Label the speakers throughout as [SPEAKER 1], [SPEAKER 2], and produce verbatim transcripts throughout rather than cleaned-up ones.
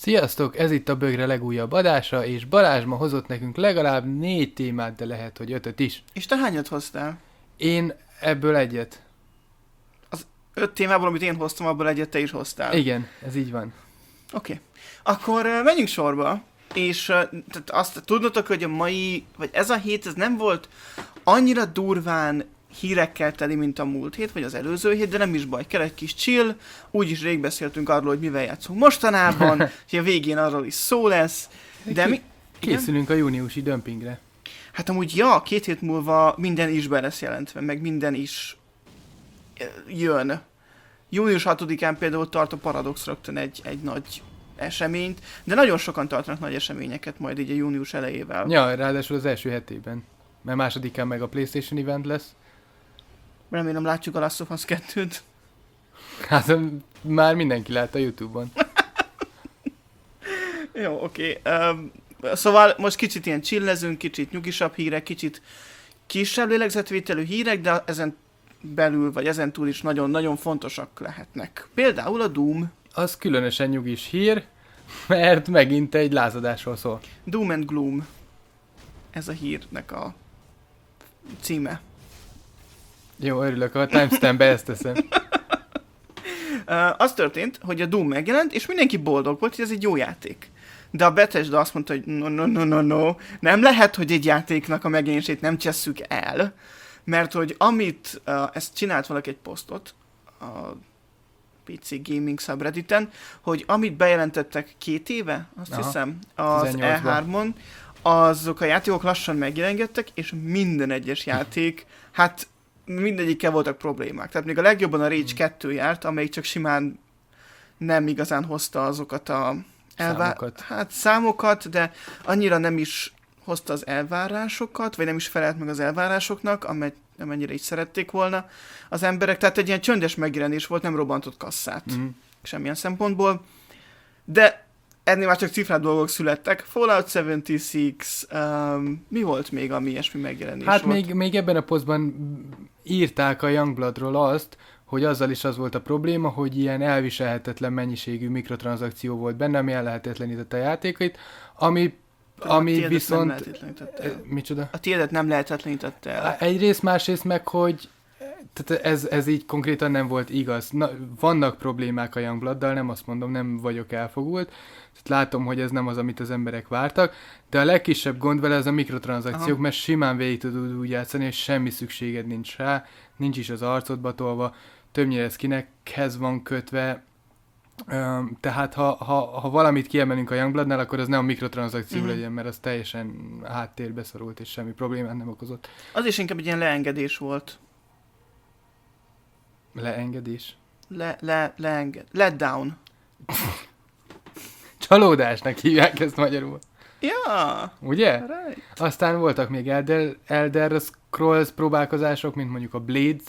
[SPEAKER 1] Sziasztok, ez itt a Bögre legújabb adása, és Balázs ma hozott nekünk legalább négy témát, de lehet, hogy ötöt is.
[SPEAKER 2] És te hányat hoztál?
[SPEAKER 1] Én ebből egyet.
[SPEAKER 2] Az öt témából, amit én hoztam, abból egyet te is hoztál.
[SPEAKER 1] Igen, ez így van.
[SPEAKER 2] Oké. Okay. Akkor uh, menjünk sorba, és uh, tehát azt tudnotok, hogy a mai, vagy ez a hét, ez nem volt annyira durván hírekkel teli, mint a múlt hét, vagy az előző hét, de nem is baj, kell egy kis chill, úgyis rég beszéltünk arról, hogy mivel játszunk mostanában, hogy a végén arról is szó lesz, de mi...
[SPEAKER 1] Készülünk a júniusi dömpingre.
[SPEAKER 2] Hát amúgy, ja, két hét múlva minden is be lesz jelentve, meg minden is jön. június hatodikán például tart a Paradox rögtön egy, egy nagy eseményt, de nagyon sokan tartanak nagy eseményeket majd így a június elejével.
[SPEAKER 1] Ja, ráadásul az első hetében, mert másodikán meg a PlayStation event lesz.
[SPEAKER 2] Remélem látjuk a Last of Us kettőt.
[SPEAKER 1] Hát már mindenki látta YouTube-on.
[SPEAKER 2] Jó, oké. Okay. Um, szóval most kicsit ilyen chillezünk, kicsit nyugisabb hírek, kicsit kisebb lélegzetvételű hírek, de ezen belül, vagy ezen túl is nagyon-nagyon fontosak lehetnek. Például a Doom.
[SPEAKER 1] Az különösen nyugis hír, mert megint egy lázadásról szól.
[SPEAKER 2] Doom and Gloom. Ez a hírnek a címe.
[SPEAKER 1] Jó, örülök, a timestampbe ezt teszem.
[SPEAKER 2] Uh, az történt, hogy a Doom megjelent, és mindenki boldog volt, hogy ez egy jó játék. De a Bethesda azt mondta, hogy no, no, no, no, no, nem lehet, hogy egy játéknak a megjelenését nem csesszük el, mert hogy amit, uh, ezt csinált valaki egy posztot a pé cé Gaming subredditen, hogy amit bejelentettek két éve, azt Aha, hiszem, az E hármon, azok a játékok lassan megjelengettek, és minden egyes játék, hát mindegyikkel voltak problémák. Tehát még a legjobban a Rage hmm. kettő járt, amelyik csak simán nem igazán hozta azokat a elvá- számokat. Hát számokat, de annyira nem is hozta az elvárásokat, vagy nem is felelt meg az elvárásoknak, amely amennyire így szerették volna az emberek. Tehát egy ilyen csöndes megjelenés volt, nem robbantott kasszát hmm. semmilyen szempontból. De ennél már csak cifrált dolgok születtek. Fallout hetvenhat, um, mi volt még, ami ilyesmi megjelenés
[SPEAKER 1] hát
[SPEAKER 2] volt?
[SPEAKER 1] még, még ebben a posztban írták a Youngbloodról azt, hogy azzal is az volt a probléma, hogy ilyen elviselhetetlen mennyiségű mikrotranszakció volt benne, ami ellehetetlenítette a játékait, ami, ami viszont... Micsoda?
[SPEAKER 2] A tiédet nem lehetetlenítette el.
[SPEAKER 1] Egyrészt, másrészt meg, hogy tehát ez, ez így konkrétan nem volt igaz. Na, vannak problémák a Youngblood-dal, nem azt mondom, nem vagyok elfogult. Tehát látom, hogy ez nem az, amit az emberek vártak, de a legkisebb gond vele ez a mikrotranszakciók, Aha. mert simán végig tudod úgy játszani, és semmi szükséged nincs rá, nincs is az arcodba tolva, többnyire ez kinekhez van kötve, Üm, tehát ha, ha, ha valamit kiemelünk a Youngbloodnál, akkor az nem a mikrotranszakció mm. legyen, mert az teljesen háttérbe szorult, és semmi problémát nem okozott.
[SPEAKER 2] Az is inkább egy ilyen leengedés volt.
[SPEAKER 1] Leengedés?
[SPEAKER 2] Le, le, leenged. Let down.
[SPEAKER 1] Csalódásnak hívják ezt magyarul.
[SPEAKER 2] Ja.
[SPEAKER 1] Ugye?
[SPEAKER 2] Right.
[SPEAKER 1] Aztán voltak még Elder, Elder Scrolls próbálkozások, mint mondjuk a Blades.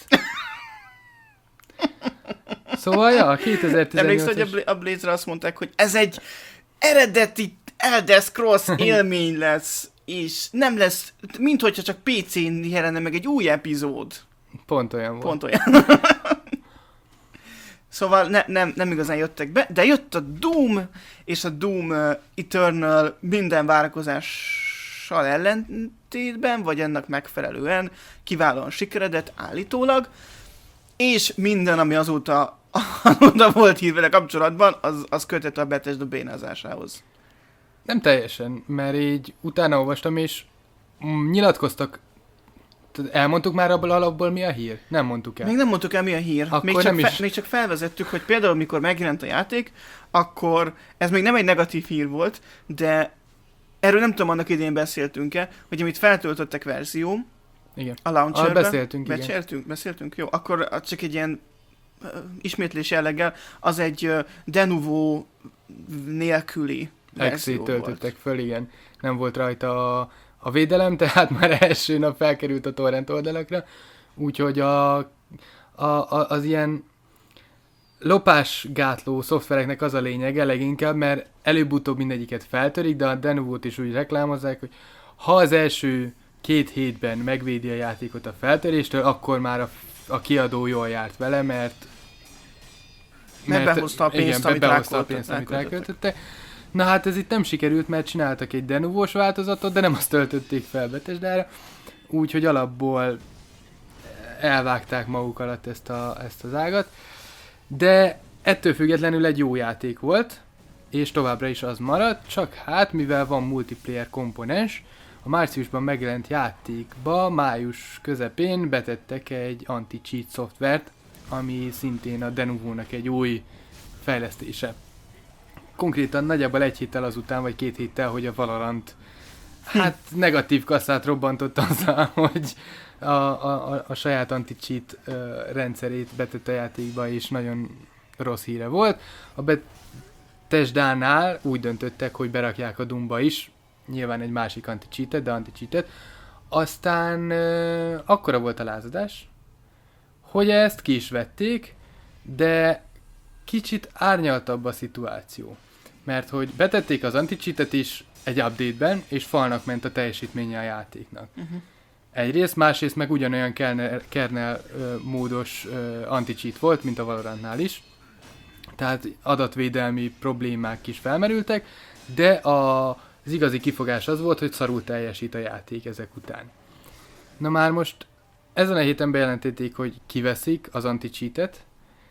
[SPEAKER 1] Szóval, ja, kétezer-tizennyolcas...
[SPEAKER 2] Emlékszel, hogy a Blades-re azt mondták, hogy ez egy eredeti Elder Scrolls élmény lesz, és nem lesz, mint hogyha csak pé cén jelenne meg egy új epizód.
[SPEAKER 1] Pont olyan volt.
[SPEAKER 2] Pont olyan. Szóval ne, nem, nem igazán jöttek be, de jött a Doom, és a Doom uh, Eternal minden várakozással ellentétben, vagy ennek megfelelően kiválóan sikeredett állítólag, és minden, ami azóta, azóta volt hír vele kapcsolatban, az, az kötött a Bethesda bénázásához.
[SPEAKER 1] Nem teljesen, mert így utána olvastam, és mm, nyilatkoztak. Elmondtuk már abból alapból mi a hír? Nem mondtuk el.
[SPEAKER 2] Még nem mondtuk el mi a hír. Még csak, fe, is... még csak felvezettük, hogy például mikor megjelent a játék, akkor ez még nem egy negatív hír volt, de erről nem tudom, annak idén beszéltünk-e, hogy amit feltöltöttek verzió,
[SPEAKER 1] igen.
[SPEAKER 2] A launcherbe.
[SPEAKER 1] Ah, beszéltünk, igen.
[SPEAKER 2] Beszéltünk, beszéltünk, jó. Akkor csak egy ilyen uh, ismétlés jelleggel, az egy uh, Denuvo nélküli verzió volt.
[SPEAKER 1] töltöttek föl, igen. Nem volt rajta a, a védelem, tehát már első nap felkerült a torrent oldalakra. Úgyhogy a, a, a, az ilyen lopásgátló szoftvereknek az a lényege leginkább, mert előbb-utóbb mindegyiket feltörik, de a Denuvót is úgy reklámozzák, hogy ha az első két hétben megvédi a játékot a feltöréstől, akkor már a, a kiadó jól járt vele, mert
[SPEAKER 2] mert, mert behozta a pénzt,
[SPEAKER 1] igen,
[SPEAKER 2] amit
[SPEAKER 1] behozta a pénzt, amit elköltötte. Na hát ez itt nem sikerült, mert csináltak egy denuvós változatot, de nem azt töltötték fel Bethesdára, úgyhogy alapból elvágták maguk alatt ezt, a, ezt az ágat, de ettől függetlenül egy jó játék volt, és továbbra is az maradt, csak hát mivel van multiplayer komponens, a márciusban megjelent játékba május közepén betettek egy anti-cheat szoftvert, ami szintén a Denuvo-nak egy új fejlesztése. Konkrétan nagyjából egy héttel azután, vagy két héttel, hogy a Valorant hát negatív kasszát robbantott azzal, hogy a, a, a saját anti-cheat uh, rendszerét betette a játékba, és nagyon rossz híre volt. A Bethesdánál úgy döntöttek, hogy berakják a Doomba is, nyilván egy másik anti-cheatet, de anti-cheatet. Aztán uh, akkora volt a lázadás, hogy ezt ki is vették, de kicsit árnyaltabb a szituáció. Mert hogy betették az anti-cheatet is egy update-ben, és falnak ment a teljesítménye a játéknak. Uh-huh. Egyrészt, másrészt meg ugyanolyan kernel, kernel uh, módos uh, anti-cheat volt, mint a Valorantnál is. Tehát adatvédelmi problémák is felmerültek, de a, az igazi kifogás az volt, hogy szarul teljesít a játék ezek után. Na már most ezen a héten bejelentették, hogy kiveszik az anti-cheatet,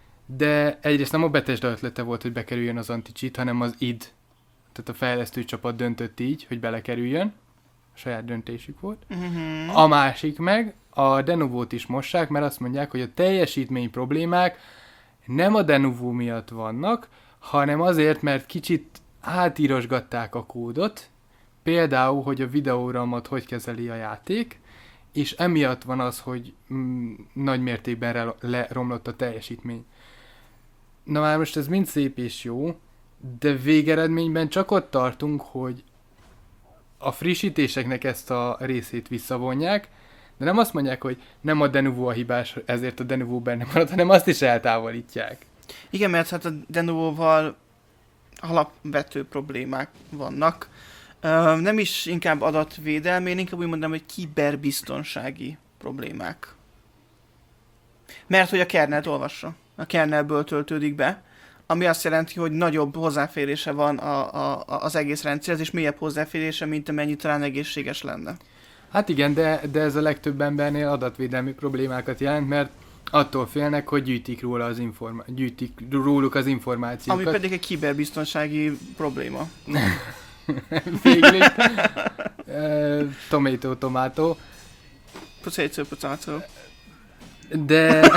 [SPEAKER 1] de egyrészt nem a Bethesda ötlete volt, hogy bekerüljön az anti-cheat, hanem az id, tehát a fejlesztő csapat döntött így, hogy belekerüljön. A saját döntésük volt. Uh-huh. A másik meg, a Denuvo-t is mossák, mert azt mondják, hogy a teljesítmény problémák nem a Denuvo miatt vannak, hanem azért, mert kicsit átírosgatták a kódot, például, hogy a videóramat hogy kezeli a játék, és emiatt van az, hogy mm, nagy mértékben leromlott a teljesítmény. Na már most ez mind szép és jó, de végeredményben csak ott tartunk, hogy a frissítéseknek ezt a részét visszavonják, de nem azt mondják, hogy nem a Denuvo a hibás, ezért a Denuvo benne maradt, hanem azt is eltávolítják.
[SPEAKER 2] Igen, mert hát a Denuvo-val alapvető problémák vannak. Uh, nem is inkább adatvédelmi, én inkább úgy mondom, hogy kiberbiztonsági problémák. Mert hogy a kernelt olvassa. A kernelből töltődik be, ami azt jelenti, hogy nagyobb hozzáférése van a, a, az egész rendszerhez, és mélyebb hozzáférése, mint amennyi talán egészséges lenne.
[SPEAKER 1] Hát igen, de, de ez a legtöbb embernél adatvédelmi problémákat jelent, mert attól félnek, hogy gyűjtik, róla az informa- gyűjtik róluk az információkat.
[SPEAKER 2] Ami pedig egy kiberbiztonsági probléma.
[SPEAKER 1] Végül is. uh, tomato, tomato.
[SPEAKER 2] Potato, potato.
[SPEAKER 1] De...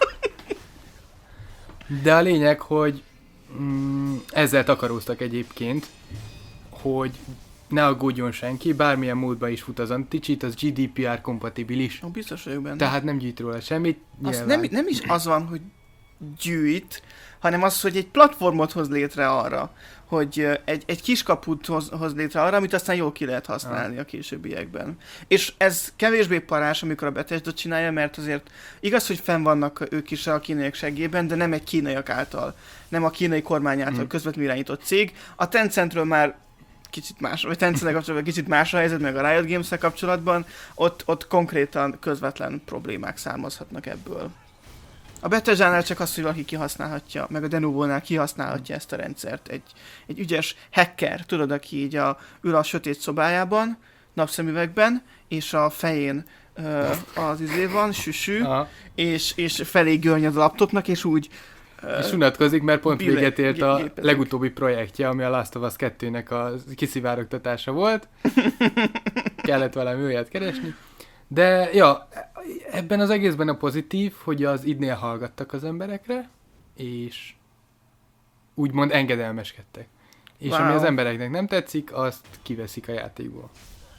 [SPEAKER 1] De a lényeg, hogy mm, ezzel takaróztak egyébként, hogy ne aggódjon senki, bármilyen módban is fut az anti-cheat, az gé dé pé er kompatibilis.
[SPEAKER 2] Oh, biztos vagyok benne.
[SPEAKER 1] Tehát nem gyűjt róla semmit.
[SPEAKER 2] Nem, nem is az van, hogy gyűjt, hanem az, hogy egy platformot hoz létre arra, hogy egy, egy kiskaput hoz, hoz létre arra, amit aztán jól ki lehet használni ah. a későbbiekben. És ez kevésbé parás, amikor a Bethesda csinálja, mert azért igaz, hogy fenn vannak ők is a kínaiak seggében, de nem egy kínaiak által, nem a kínai kormány által hmm. közvetlenül irányított cég. A Tencentről már kicsit más, vagy Tencenttel kapcsolatban kicsit más a helyzet, meg a Riot Games-szel kapcsolatban, ott, ott konkrétan közvetlen problémák származhatnak ebből. A Bethesdánál csak az, hogy valaki kihasználhatja, meg a Denuvo-nál kihasználhatja ezt a rendszert. Egy, egy ügyes hacker, tudod, aki így a, ül a sötét szobájában, napszemüvegben, és a fején uh, az izé van, süsű, és, és felé görnyed a laptopnak, és úgy uh,
[SPEAKER 1] és unatkozik, mert pont bile, véget ért a gépezik. Legutóbbi projektje, ami a Last of Us kettőnek a kiszivárogtatása volt. Kellett valami olyat keresni. De, ja, ebben az egészben a pozitív, hogy az idnél hallgattak az emberekre, és úgymond engedelmeskedtek. És wow. ami az embereknek nem tetszik, azt kiveszik a játékból.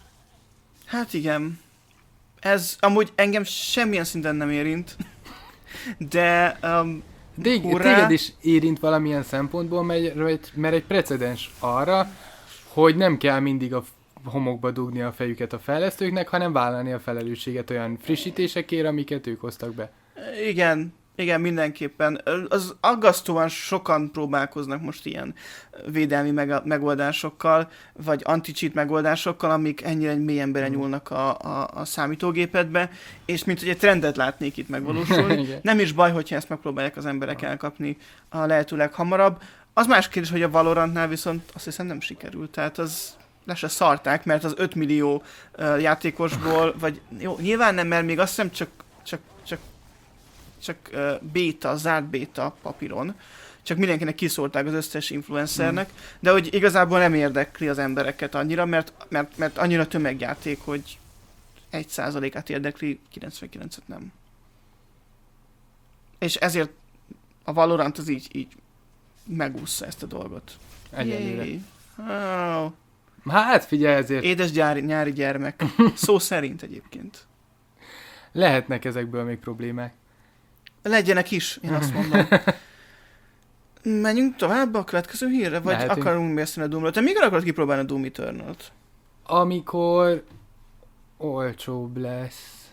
[SPEAKER 2] Hát igen. Ez amúgy engem semmilyen szinten nem érint, de um,
[SPEAKER 1] de téged is érint valamilyen szempontból, mert, mert egy precedens arra, hogy nem kell mindig a homokba dugni a fejüket a fejlesztőknek, hanem vállalni a felelősséget olyan frissítésekért, amiket ők hoztak be.
[SPEAKER 2] Igen, igen, mindenképpen. Az aggasztóan sokan próbálkoznak most ilyen védelmi megoldásokkal, vagy anti-cheat megoldásokkal, amik ennyire mélyen belenyúlnak a, a, a számítógépedbe, és mint hogy egy trendet látnék itt megvalósulni. Nem is baj, hogyha ezt megpróbálják az emberek elkapni a lehető leghamarabb. Az más kérdés, hogy a Valorantnál viszont azt hiszem nem sikerült, tehát az le se szarták, mert az öt millió uh, játékosból, vagy jó, nyilván nem, mert még azt hiszem csak, csak, csak, csak uh, béta, zárt béta papíron, csak mindenkinek kiszólták az összes influencernek, mm. de hogy igazából nem érdekli az embereket annyira, mert, mert, mert annyira tömegjáték, hogy egy százalékát érdekli, kilencvenkilencet nem. És ezért a Valorant az így, így megúszza ezt a dolgot.
[SPEAKER 1] Egyelőre.
[SPEAKER 2] Oh.
[SPEAKER 1] Hát figyelj ezért.
[SPEAKER 2] Édes gyári, nyári gyermek. Szó szerint egyébként.
[SPEAKER 1] Lehetnek ezekből még problémák.
[SPEAKER 2] Legyenek is, én azt mondom. Menjünk tovább a következő hírre? Vagy Lehetünk. Akarunk beszélni a Doomról? Te mikor akarod kipróbálni a Doom Eternal-t?
[SPEAKER 1] Amikor olcsóbb lesz.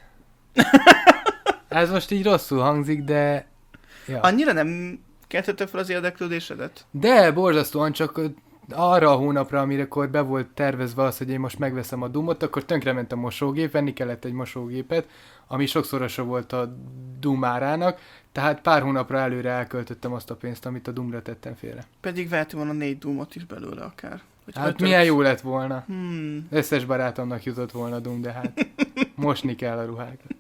[SPEAKER 1] Ez most így rosszul hangzik, de... Ja.
[SPEAKER 2] Annyira nem keltette fel az érdeklődésedet?
[SPEAKER 1] De, borzasztóan, csak arra a hónapra, amikor be volt tervezve az, hogy én most megveszem a Doomot, akkor tönkrement a mosógép, venni kellett egy mosógépet, ami sokszorosa volt a Doom árának, tehát pár hónapra előre elköltöttem azt a pénzt, amit a Doomra tettem félre.
[SPEAKER 2] Pedig vehetünk volna négy Doomot is belőle akár.
[SPEAKER 1] Hát ötöt. Milyen jó lett volna.
[SPEAKER 2] Hmm.
[SPEAKER 1] Összes barátomnak jutott volna Doom, de hát mosni kell a ruhákat.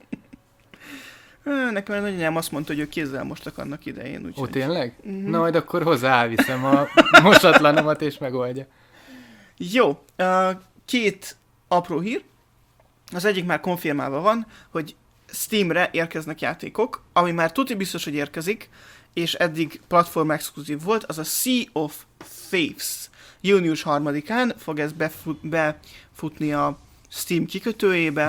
[SPEAKER 2] Nekem nagyon anyám azt mondta, hogy ő kézzel mostak annak idején. Úgy
[SPEAKER 1] Ó, tényleg?
[SPEAKER 2] Mm-hmm.
[SPEAKER 1] Na majd akkor hozzá elviszem a mosatlanomat és megoldja.
[SPEAKER 2] Jó, két apró hír. Az egyik már konfirmálva van, hogy Steamre érkeznek játékok, ami már tuti biztos, hogy érkezik, és eddig platform exkluzív volt, az a Sea of Thieves. június harmadikán fog ez befut, befutni a Steam kikötőjébe.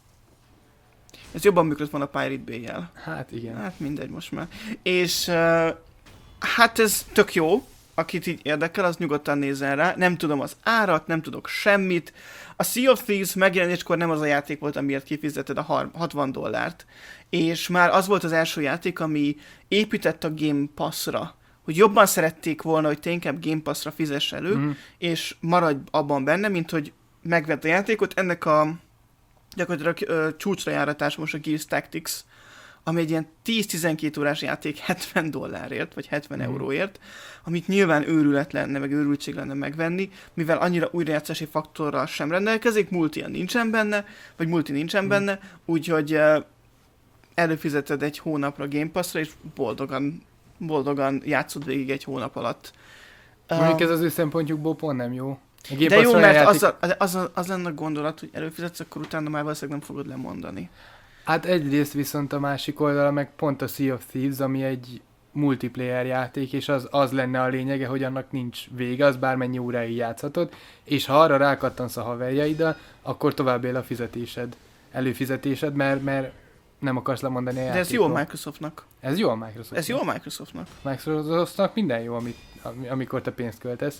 [SPEAKER 2] Ez jobban működött volna a Pirate Bay-jel.
[SPEAKER 1] Hát igen.
[SPEAKER 2] Hát mindegy most már. És uh, hát ez tök jó, akit így érdekel, az nyugodtan nézzen rá. Nem tudom az árat, nem tudok semmit. A Sea of Thieves megjelenéskor nem az a játék volt, amiért kifizeted a hatvan dollárt. És már az volt az első játék, ami épített a Game Pass-ra. Hogy jobban szerették volna, hogy te inkább Game Pass-ra fizess elő, mm. és maradj abban benne, mint hogy megvett a játékot. Ennek a gyakorlatilag ö, csúcsra járatás most a Gears Tactics, ami egy ilyen tíz-tizenkét órás játék hetven dollárért, vagy hetven mm. euróért, amit nyilván őrület lenne, meg őrültség lenne megvenni, mivel annyira újrajátszási faktorral sem rendelkezik, multia nincsen benne, vagy multi nincsen mm. benne, úgyhogy ö, előfizeted egy hónapra Game Pass-ra, és boldogan, boldogan játszod végig egy hónap alatt.
[SPEAKER 1] Mondjuk ez az ő szempontjukból pont nem jó.
[SPEAKER 2] De jó, mert az, a, az, a, az lenne a gondolat, hogy előfizetsz, akkor utána már valószínűleg nem fogod lemondani.
[SPEAKER 1] Hát egyrészt viszont a másik oldala meg pont a Sea of Thieves, ami egy multiplayer játék, és az, az lenne a lényege, hogy annak nincs vége, az bármennyi óráig játszhatod, és ha arra rákattansz a haverjaiddal, akkor tovább él a fizetésed, előfizetésed, mert, mert nem akarsz lemondani a játékról.
[SPEAKER 2] De ez jó a Microsoftnak.
[SPEAKER 1] Ez jó a Microsoftnak.
[SPEAKER 2] Ez jó a Microsoftnak.
[SPEAKER 1] Microsoftnak minden jó, amit, amikor te pénzt költesz.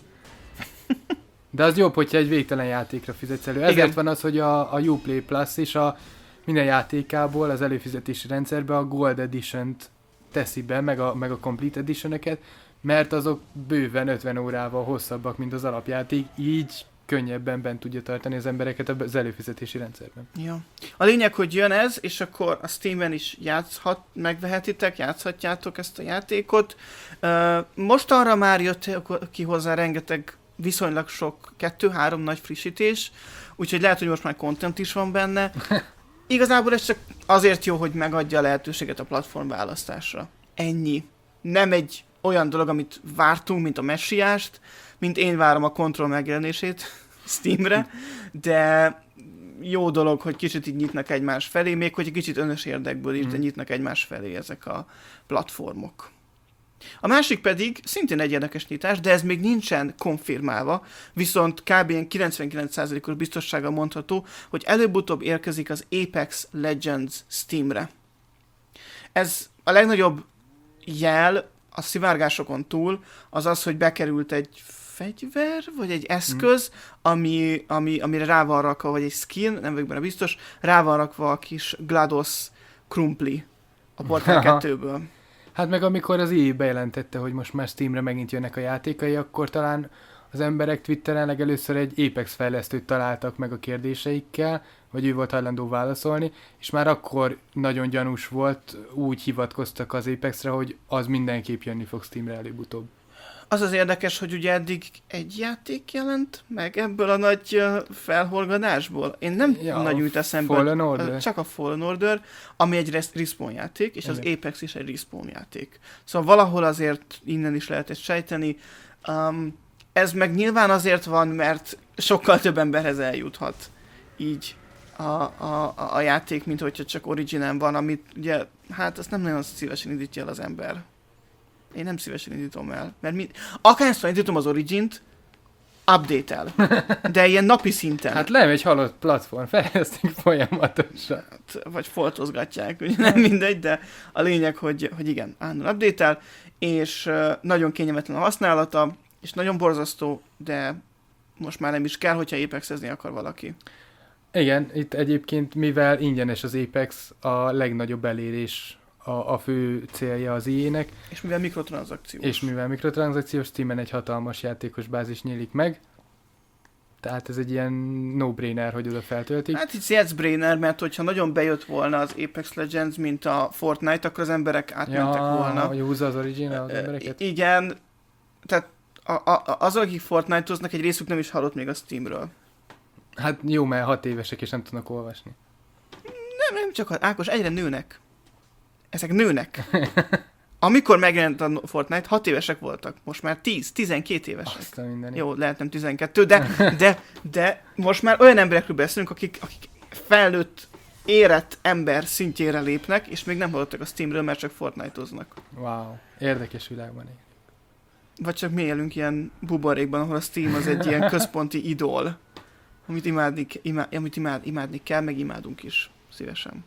[SPEAKER 1] De az jobb, hogyha egy végtelen játékra fizetsz elő. Ezért Igen. van az, hogy a, a Uplay Plus is a minden játékából az előfizetési rendszerbe a Gold Edition-t teszi be, meg a, meg a Complete Edition-eket, mert azok bőven ötven órával hosszabbak, mint az alapjáték, így könnyebben bent tudja tartani az embereket az előfizetési rendszerben.
[SPEAKER 2] Ja. A lényeg, hogy jön ez, és akkor a Steam-en is játszhat, megvehetitek, játszhatjátok ezt a játékot. Most arra már jött ki hozzá rengeteg viszonylag sok, kettő-három nagy frissítés, úgyhogy lehet, hogy most már content is van benne. Igazából ez csak azért jó, hogy megadja a lehetőséget a platform választásra. Ennyi. Nem egy olyan dolog, amit vártunk, mint a Messiást, mint én várom a Control megjelenését Steamre, de jó dolog, hogy kicsit így nyitnak egymás felé, még hogy egy kicsit önös érdekből is, de nyitnak egymás felé ezek a platformok. A másik pedig szintén egy érdekes nyitás, de ez még nincsen konfirmálva, viszont kb. kilencvenkilenc százalékos biztossággal mondható, hogy előbb-utóbb érkezik az Apex Legends Steamre. Ez a legnagyobb jel a szivárgásokon túl az az, hogy bekerült egy fegyver, vagy egy eszköz, hmm. ami, ami, amire rá van rakva, vagy egy skin, nem vagyok benne biztos, rá van rakva a kis GLaDOS krumpli a Portal kettőből.
[SPEAKER 1] Hát meg amikor az í á bejelentette, hogy most már Steamre megint jönnek a játékai, akkor talán az emberek Twitteren legelőször egy Apex fejlesztőt találtak meg a kérdéseikkel, vagy ő volt hajlandó válaszolni, és már akkor nagyon gyanús volt, úgy hivatkoztak az Apexre, hogy az mindenképp jönni fog Steamre előbb-utóbb.
[SPEAKER 2] Az az érdekes, hogy ugye eddig egy játék jelent meg ebből a nagy uh, felhorgadásból. Én nem
[SPEAKER 1] Ja,
[SPEAKER 2] nagy jut eszembe.
[SPEAKER 1] Fallen Order.
[SPEAKER 2] Csak a Fallen Order, ami egy res- respawn játék, és
[SPEAKER 1] Igen.
[SPEAKER 2] az Apex is egy respawn játék. Szóval valahol azért innen is lehet ezt sejteni. Um, ez meg nyilván azért van, mert sokkal több emberhez eljuthat így a, a, a játék, mint hogyha csak Originen van, amit ugye, hát azt nem nagyon szívesen indítja el az ember. Én nem szívesen indítom el, mert mi, akárszor indítom az Origint, update-el. De ilyen napi szinten.
[SPEAKER 1] Hát nem egy halott platform, fejlesztik folyamatosan.
[SPEAKER 2] Hát, vagy foltozgatják, ugye nem mindegy, de a lényeg, hogy, hogy igen, állandóan update-el, és uh, nagyon kényelmetlen a használata, és nagyon borzasztó, de most már nem is kell, hogyha Apexezni akar valaki.
[SPEAKER 1] Igen, itt egyébként, mivel ingyenes az Apex, a legnagyobb elérés, a, a fő célja az i á-nek,
[SPEAKER 2] És mivel mikrotranszakciós.
[SPEAKER 1] és mivel mikrotranszakciós, Steamen egy hatalmas játékos bázis nyílik meg, tehát ez egy ilyen no-brainer, hogy oda feltöltik.
[SPEAKER 2] Hát itt Jetsbrainer, mert hogyha nagyon bejött volna az Apex Legends, mint a Fortnite, akkor az emberek átmentek
[SPEAKER 1] ja,
[SPEAKER 2] volna.
[SPEAKER 1] hogy húzza az Origin az
[SPEAKER 2] Ö,
[SPEAKER 1] embereket.
[SPEAKER 2] Igen, tehát a, a, azok, akik Fortnite-oznak, egy részük nem is hallott még a Steamről.
[SPEAKER 1] Hát jó, mert hat évesek és nem tudnak olvasni.
[SPEAKER 2] Nem, nem csak, Ákos, egyre nőnek. Ezek nőnek. Amikor megjelent a Fortnite, hat évesek voltak. Most már tíz, tizenkét évesek.
[SPEAKER 1] Azt a mindenit.
[SPEAKER 2] Jó, lehet nem tizenkettő, de, de, de most már olyan emberekről beszélünk, akik, akik felnőtt, érett ember szintjére lépnek, és még nem hallottak a Steamről, mert csak Fortnite-oznak.
[SPEAKER 1] Wow, érdekes világban él.
[SPEAKER 2] Vagy csak mi élünk ilyen buborékban, ahol a Steam az egy ilyen központi idol, amit, imádni, imá, amit imád, imádni kell, meg imádunk is szívesen.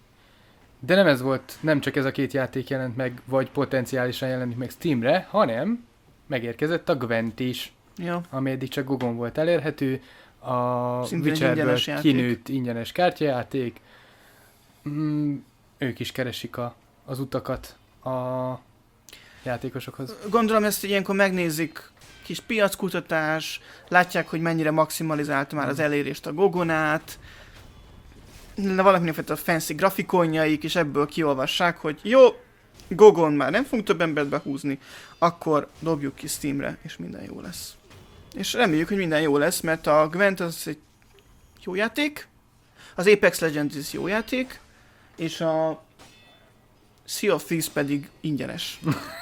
[SPEAKER 1] De nem ez volt, nem csak ez a két játék jelent meg, vagy potenciálisan jelenik meg Steamre, hanem megérkezett a Gwent is,
[SPEAKER 2] Ja.
[SPEAKER 1] ami eddig csak Gogon volt elérhető, a
[SPEAKER 2] Szintén egy
[SPEAKER 1] Witcherből
[SPEAKER 2] ingyenes játék.
[SPEAKER 1] kinőtt ingyenes kártyajáték. Mm, ők is keresik a, az utakat a játékosokhoz.
[SPEAKER 2] Gondolom ezt ilyenkor megnézik, kis piackutatás, látják, hogy mennyire maximalizálta már az elérést a Gogonát, valakinek a fancy grafikonjaik, és ebből kiolvassák, hogy jó, Gogon már nem fogunk több embert behúzni, akkor dobjuk ki Steamre, és minden jó lesz. És reméljük, hogy minden jó lesz, mert a Gwent az egy jó játék, az Apex Legends is jó játék, és a Sea of Thieves pedig ingyenes.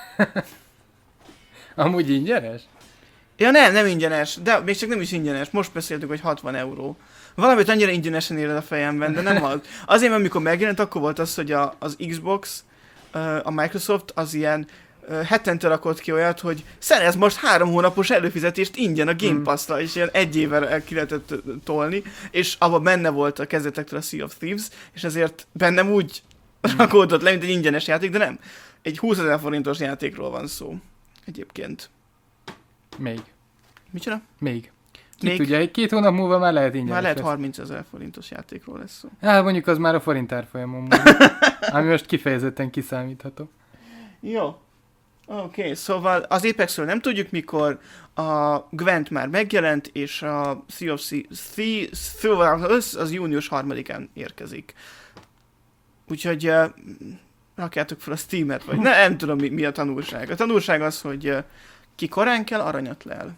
[SPEAKER 1] Amúgy ingyenes?
[SPEAKER 2] Ja nem, nem ingyenes, de még csak nem is ingyenes, most beszéltük, hogy hatvan euró. Valamit annyira ingyenesen éred a fejemben, de nem az. Azért, mert amikor megjelent, akkor volt az, hogy a, az Xbox, a Microsoft az ilyen hetente rakott ki olyat, hogy szerez most három hónapos előfizetést ingyen a Game Pass-ra, és ilyen egy évvel ki lehetett tolni, és abban benne volt a kezdetektől a Sea of Thieves, és ezért bennem úgy rakódott le, mint egy ingyenes játék, de nem. Egy húszezer forintos játékról van szó. Egyébként.
[SPEAKER 1] Még.
[SPEAKER 2] Micsoda?
[SPEAKER 1] Még. Ki
[SPEAKER 2] Még?
[SPEAKER 1] tudja, egy két hónap múlva már lehet ingyenes
[SPEAKER 2] Már lehet
[SPEAKER 1] lesz.
[SPEAKER 2] harmincezer forintos játékról lesz szó.
[SPEAKER 1] Hát mondjuk az már a forint árfolyamon múlik, ami most kifejezetten kiszámítható.
[SPEAKER 2] Jó. Oké, okay, szóval az Apexről nem tudjuk mikor, a Gwent már megjelent, és a Sea of Thieves az június harmadikán érkezik. Úgyhogy uh, rakjátok fel a Steamet, vagy ne, nem tudom mi, mi a tanulság. A tanulság az, hogy uh, ki korán kell, aranyat lel.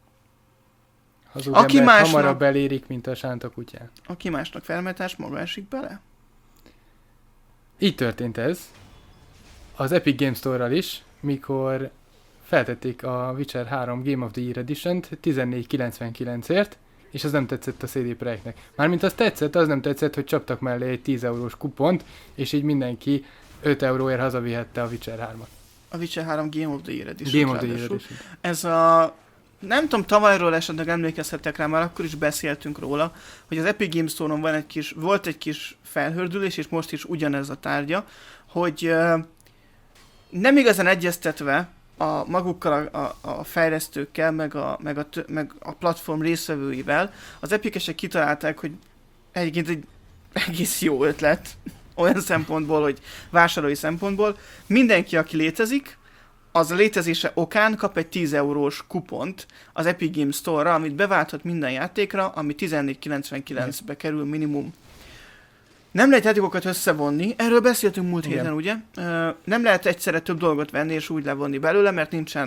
[SPEAKER 1] Hazug
[SPEAKER 2] Aki
[SPEAKER 1] embert
[SPEAKER 2] másnak-
[SPEAKER 1] hamarabb elérik, mint a sánta kutyán.
[SPEAKER 2] Aki másnak felmetás, maga esik bele.
[SPEAKER 1] Így történt ez. Az Epic Games Store-ral is, mikor feltették a Witcher három Game of the Year Edition-t tizennégy kilencvenkilencért, és az nem tetszett a cé dé Projektnek. Mármint az tetszett, az nem tetszett, hogy csaptak mellé egy tíz eurós kupont, és így mindenki öt euróért hazavihette a Witcher hármat.
[SPEAKER 2] A Witcher három Game of the Year Edition.
[SPEAKER 1] Game of the Year
[SPEAKER 2] ráadásul.
[SPEAKER 1] Edition.
[SPEAKER 2] Ez a... Nem tudom, tavalyról esetleg emlékezhettek rá, már akkor is beszéltünk róla, hogy az Epic Games Store-on van egy kis, volt egy kis felhördülés, és most is ugyanez a tárgya, hogy uh, nem igazán egyeztetve a magukkal, a, a, a fejlesztőkkel, meg a, meg, a, tö- meg a platform részvevőivel, az Epicesek kitalálták, hogy egyébként egy egész jó ötlet, olyan szempontból, hogy vásárlói szempontból, mindenki, aki létezik, az a létezése okán kap egy tíz eurós kupont az Epic Games Store-ra, amit beválthat minden játékra, ami tizennégy kilencvenkilencbe kerül minimum. Nem lehet játékokat összevonni, erről beszéltünk múlt
[SPEAKER 1] Igen.
[SPEAKER 2] héten, ugye? Ö, nem lehet egyszerre több dolgot venni és úgy levonni belőle, mert nincsen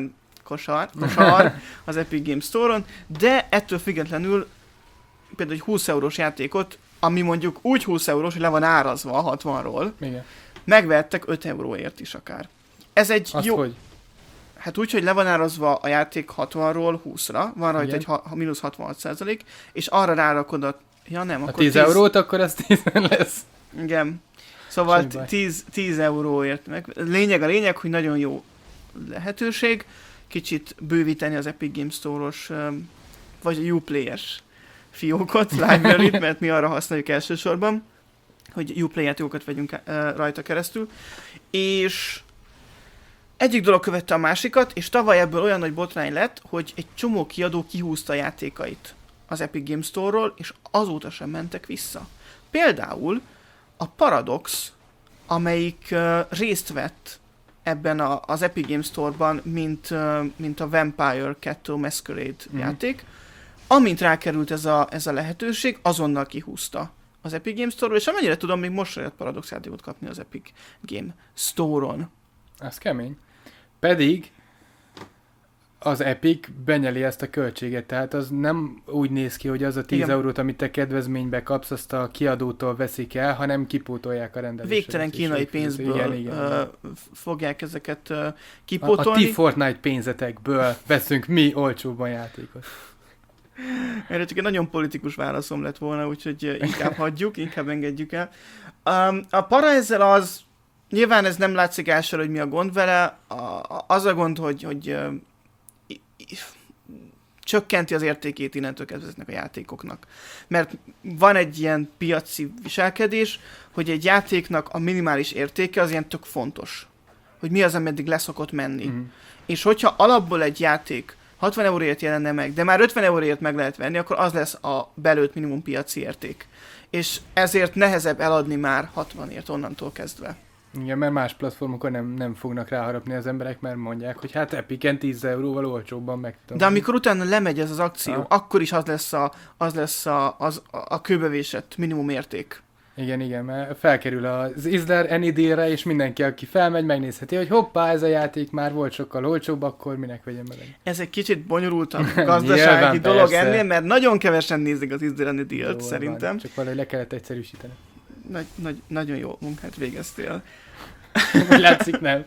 [SPEAKER 2] kosar, kosar az Epic Games Store-on, de ettől függetlenül például egy húsz eurós játékot, ami mondjuk úgy húsz eurós, hogy le van árazva a hatvanról,
[SPEAKER 1] Igen.
[SPEAKER 2] megvettek öt euróért is akár. Ez egy
[SPEAKER 1] Azt
[SPEAKER 2] jó...
[SPEAKER 1] hogy?
[SPEAKER 2] Hát úgy, hogy le van árazva a játék hatvanról húszra, van rajta
[SPEAKER 1] Igen.
[SPEAKER 2] egy ha, mínusz hatvanhat százalék, és arra rárakod a... Ja nem,
[SPEAKER 1] Ha
[SPEAKER 2] akkor
[SPEAKER 1] tíz eurót, akkor az tíz lesz.
[SPEAKER 2] Igen. Szóval
[SPEAKER 1] Semmi baj.
[SPEAKER 2] tíz euróért meg. Lényeg a lényeg, hogy nagyon jó lehetőség. Kicsit bővíteni az Epic Games Store-os, um, vagy a Uplay-es fiókot, library-t, mert mi arra használjuk elsősorban, hogy Uplay játékokat vegyünk uh, rajta keresztül. És egyik dolog követte a másikat, és tavaly ebből olyan nagy botrány lett, hogy egy csomó kiadó kihúzta a játékait az Epic Games Store-ról, és azóta sem mentek vissza. Például a Paradox, amelyik uh, részt vett ebben a, az Epic Games Store-ban, mint, uh, mint a Vampire kettő Masquerade mm. játék, amint rákerült ez a, ez a lehetőség, azonnal kihúzta az Epic Games Store-ról, és amennyire tudom, még most lehet Paradox játékot kapni az Epic Game Store-on.
[SPEAKER 1] Ez kemény. Pedig az Epic benyeli ezt a költséget, tehát az nem úgy néz ki, hogy az a tíz
[SPEAKER 2] Igen.
[SPEAKER 1] eurót, amit te kedvezménybe kapsz, azt a kiadótól veszik el, hanem kipótolják a rendelésre.
[SPEAKER 2] Végtelen kínai pénzből
[SPEAKER 1] igen, igen.
[SPEAKER 2] Uh, fogják ezeket uh,
[SPEAKER 1] A, a
[SPEAKER 2] kipótolni.
[SPEAKER 1] ti Fortnite pénzetekből veszünk mi olcsóbban játékot.
[SPEAKER 2] Erre csak egy nagyon politikus válaszom lett volna, úgyhogy uh, inkább hagyjuk, inkább engedjük el. Um, a para ezzel az, nyilván ez nem látszik elsőre, hogy mi a gond vele, a, a, az a gond, hogy, hogy uh, i, i, csökkenti az értékét innentől kezdve ezeknek a játékoknak. Mert van egy ilyen piaci viselkedés, hogy egy játéknak a minimális értéke az ilyen tök fontos. Hogy mi az, ameddig leszokott menni. Mm. És hogyha alapból egy játék hatvan euróért jelenne meg, de már ötven euróért meg lehet venni, akkor az lesz a belőtt minimum piaci érték. És ezért nehezebb eladni már hatvanért onnantól kezdve.
[SPEAKER 1] Igen, mert más platformokon nem, nem fognak ráharapni az emberek, mert mondják, hogy hát Epicen tíz euróval olcsóbban meg tudom.
[SPEAKER 2] De amikor utána lemegy ez az akció,
[SPEAKER 1] ha.
[SPEAKER 2] akkor is az lesz a, az lesz a, az, a kőbevésett minimum érték.
[SPEAKER 1] Igen, igen, mert felkerül az Is There Any Deal-re, és mindenki, aki felmegy, megnézheti, hogy hoppá, ez a játék már volt sokkal olcsóbb, akkor minek vegyem meg.
[SPEAKER 2] Ez egy kicsit bonyolultabb gazdasági
[SPEAKER 1] Nyilván,
[SPEAKER 2] dolog
[SPEAKER 1] persze.
[SPEAKER 2] ennél, mert nagyon kevesen nézik az Is There Any Deal-t,
[SPEAKER 1] Jó,
[SPEAKER 2] szerintem.
[SPEAKER 1] Van, csak valahogy le kellett egyszerűsíteni.
[SPEAKER 2] Nagy, nagy, nagyon jó munkát végeztél.
[SPEAKER 1] Látszik, nem.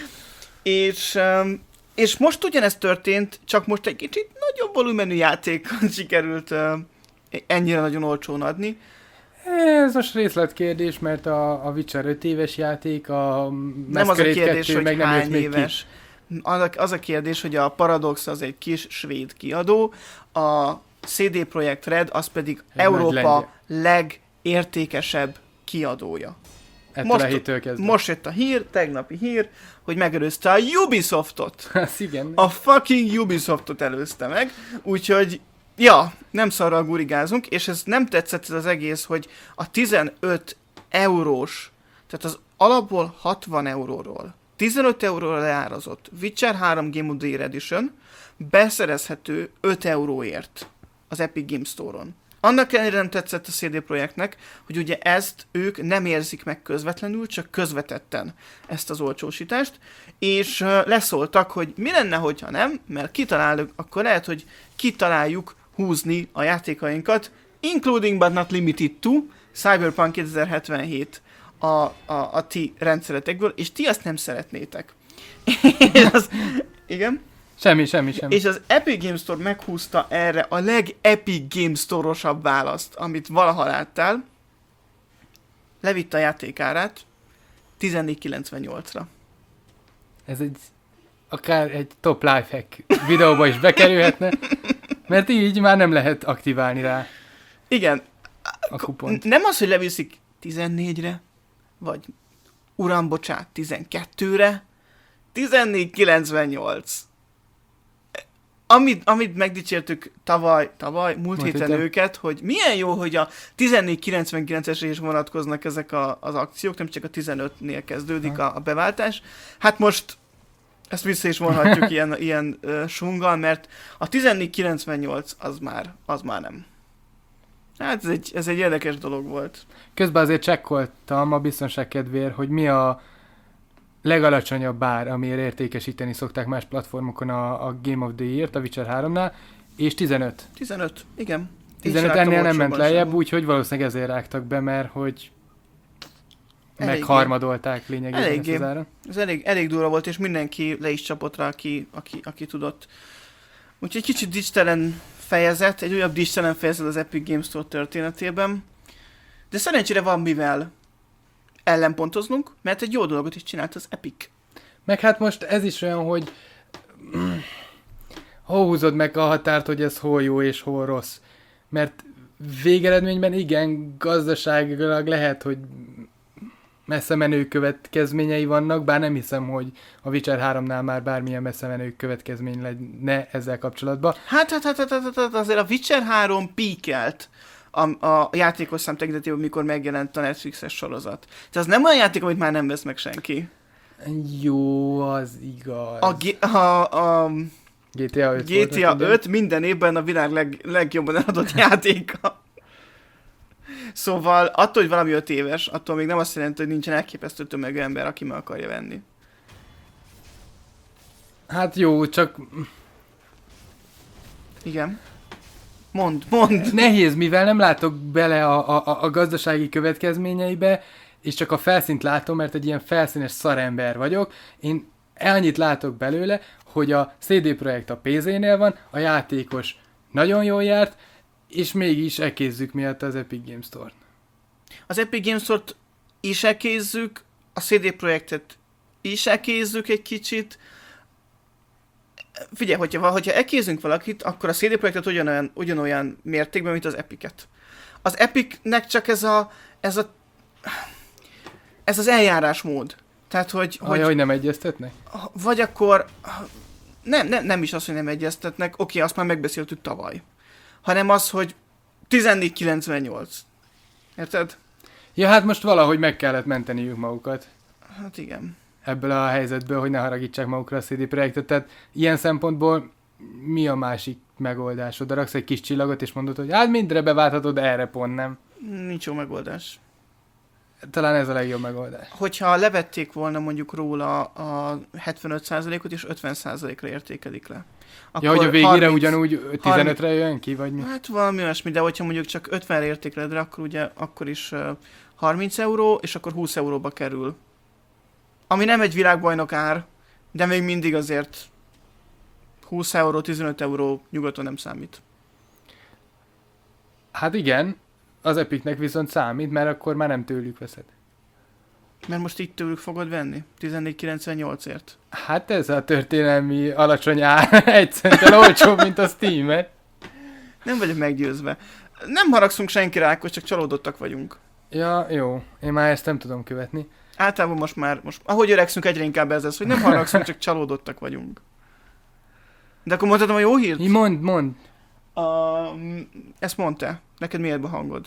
[SPEAKER 2] És, um, és most ugyanezt történt, csak most egy kicsit nagyobb volumenű játékot sikerült uh, ennyire nagyon olcsón adni.
[SPEAKER 1] Ez most részletkérdés, mert a, a Witcher öt éves játék, a
[SPEAKER 2] Nem az a kérdés,
[SPEAKER 1] kettő,
[SPEAKER 2] hogy
[SPEAKER 1] meg nem
[SPEAKER 2] hány
[SPEAKER 1] jött még
[SPEAKER 2] éves. Az a, az a kérdés, hogy a Paradox az egy kis svéd kiadó, a cé dé Projekt Red az pedig
[SPEAKER 1] Egy
[SPEAKER 2] Európa legértékesebb kiadója.
[SPEAKER 1] Ettől
[SPEAKER 2] Most,
[SPEAKER 1] a héttől kezdve.
[SPEAKER 2] most jött a hír, tegnapi hír, hogy megelőzte a Ubisoftot.
[SPEAKER 1] Az igen.
[SPEAKER 2] A fucking Ubisoftot előzte meg, úgyhogy ja, nem szarral gurigázunk, és ez nem tetszett ez az egész, hogy a tizenöt eurós, tehát az alapból hatvan euróról, tizenöt euróra leárazott Witcher három Game of the Year Edition beszerezhető öt euróért az Epic Games Store-on. Annak ellenére nem tetszett a cé dé Projektnek, hogy ugye ezt ők nem érzik meg közvetlenül, csak közvetetten ezt az olcsósítást, és uh, leszóltak, hogy mi lenne, hogyha nem, mert kitaláljuk, akkor lehet, hogy kitaláljuk húzni a játékainkat, including but not limited to Cyberpunk kétezer-hetvenhét a, a, a ti rendszeretekből, és ti azt nem szeretnétek. és az, igen?
[SPEAKER 1] Semmi, semmi, semmi.
[SPEAKER 2] És az Epic Games Store meghúzta erre a leg-Epic Games Store-osabb választ, amit valaha láttál. Levitte a játékárát tizennégy kilencvennyolcra.
[SPEAKER 1] Ez egy akár egy top lifehack videóba is bekerülhetne, mert így már nem lehet aktiválni rá
[SPEAKER 2] Igen.
[SPEAKER 1] a kupont.
[SPEAKER 2] Nem az, hogy leviszik tizennégyre, vagy uram, bocsánat, tizenkettőre, tizennégy kilencvennyolc. Amit, amit megdicsértük tavaly, tavaly, múlt, múlt héten őket, hogy milyen jó, hogy a tizennégy kilencvenkilencesre is vonatkoznak ezek a, az akciók, nem csak a tizenötnél kezdődik a, a beváltás. Hát most ezt vissza is vonhatjuk ilyen, ilyen uh, sunggal, mert a tizennégy kilencvennyolc az már, az már nem. Hát ez egy, ez egy érdekes dolog volt.
[SPEAKER 1] Közben azért csekkoltam a biztonság kedvéért, hogy mi a legalacsonyabb ár, amiért értékesíteni szokták más platformokon a, a Game of the Year-t, a Witcher háromnál, és tizenöt.
[SPEAKER 2] tizenöt, igen.
[SPEAKER 1] tizenöt ennél nem ment lejjebb, úgyhogy valószínűleg ezért rágtak be, mert hogy
[SPEAKER 2] Eléggé.
[SPEAKER 1] megharmadolták lényegében
[SPEAKER 2] Eléggé.
[SPEAKER 1] ezt az ára.
[SPEAKER 2] Ez elég, elég durva volt, és mindenki le is csapott rá, aki, aki, aki tudott. Úgyhogy egy kicsit dicstelen fejezet, egy újabb dicstelen fejezet az Epic Games Store történetében. De szerencsére van mivel ellenpontoznunk, mert egy jó dolgot is csinált az Epic.
[SPEAKER 1] Meg hát most ez is olyan, hogy hol húzod meg a határt, hogy ez hol jó és hol rossz. Mert végeredményben igen, gazdaságilag lehet, hogy messze menő következményei vannak, bár nem hiszem, hogy a Witcher háromnál már bármilyen messze menő következmény lenne ezzel kapcsolatban.
[SPEAKER 2] Hát, hát, hát, hát, hát, hát azért a Witcher három píkelt a, a játékos szám tekintetében, mikor megjelent a Netflixes sorozat. Tehát az nem olyan játék, amit már nem vesz meg senki.
[SPEAKER 1] Jó, az igaz.
[SPEAKER 2] A, G- a, a
[SPEAKER 1] gé té á öt,
[SPEAKER 2] gé té á öt minden évben a világ leg, legjobban eladott játéka. Szóval attól, hogy valami öt éves, attól még nem azt jelenti, hogy nincsen elképesztő tömegű ember, aki meg akarja venni.
[SPEAKER 1] Hát jó, csak
[SPEAKER 2] Igen. Mond, mond.
[SPEAKER 1] nehéz, mivel nem látok bele a, a, a gazdasági következményeibe, és csak a felszínt látom, mert egy ilyen felszínes szarember vagyok. Én annyit látok belőle, hogy a cé dé Projekt a pé zénél van, a játékos nagyon jól járt, és mégis ekézzük miatt az Epic Games Store-t.
[SPEAKER 2] Az Epic Games Store-t is ekézzük, a cé dé Projektet is ekézzük egy kicsit. Figyelj, hogyha, hogyha ekézzünk valakit, akkor a cé dé Projektet ugyanolyan, ugyanolyan mértékben, mint az Epicet. Az Epicnek csak ez a, ez a ez az eljárásmód. Tehát, hogy...
[SPEAKER 1] Hogy, hogy nem egyeztetnek?
[SPEAKER 2] Vagy akkor... Nem, nem, nem is az, hogy nem egyeztetnek. Oké, azt már megbeszéltük tavaly. Hanem az, hogy tizennégy kilencvennyolc. Érted?
[SPEAKER 1] Ja, hát most valahogy meg kellett menteniük magukat
[SPEAKER 2] Hát igen.
[SPEAKER 1] ebből a helyzetből, hogy ne haragítsák magukra a cé dé Projektet. Tehát ilyen szempontból mi a másik megoldás? Oda raksz egy kis csillagot, és mondod, hogy hát mindre beválthatod, erre pont nem.
[SPEAKER 2] Nincs jó megoldás.
[SPEAKER 1] Talán ez a legjobb megoldás.
[SPEAKER 2] Hogyha levették volna mondjuk róla a hetvenöt százalékot, és ötven százalékra értékelik le.
[SPEAKER 1] Ja, hogy a végére harminc, ugyanúgy tizenötre jön ki, vagy mi?
[SPEAKER 2] Hát valami olyasmi, de hogyha mondjuk csak ötvenre értékeled, akkor ugye akkor is uh, harminc euró, és akkor húsz euróba kerül. Ami nem egy világbajnok ár, de még mindig azért húsz euró, tizenöt euró nyugaton nem számít.
[SPEAKER 1] Hát igen, az Epicnek viszont számít, mert akkor már nem tőlük veszed.
[SPEAKER 2] Mert most itt tőlük fogod venni? tizennégy kilencvennyolcért.
[SPEAKER 1] Hát ez a történelmi alacsony ár egy centtel olcsóbb, mint a Steam-et.
[SPEAKER 2] Nem vagyok meggyőzve. Nem haragszunk senkire, Ákos, csak csalódottak vagyunk.
[SPEAKER 1] Ja, jó. Én már ezt nem tudom követni.
[SPEAKER 2] Általában most már, most, ahogy öregszünk, egyre inkább ez lesz, hogy nem haragszunk, csak csalódottak vagyunk. De akkor mondhatom a jó hírt?
[SPEAKER 1] Mond, mond.
[SPEAKER 2] A, ezt mondta. Neked miért a hangod?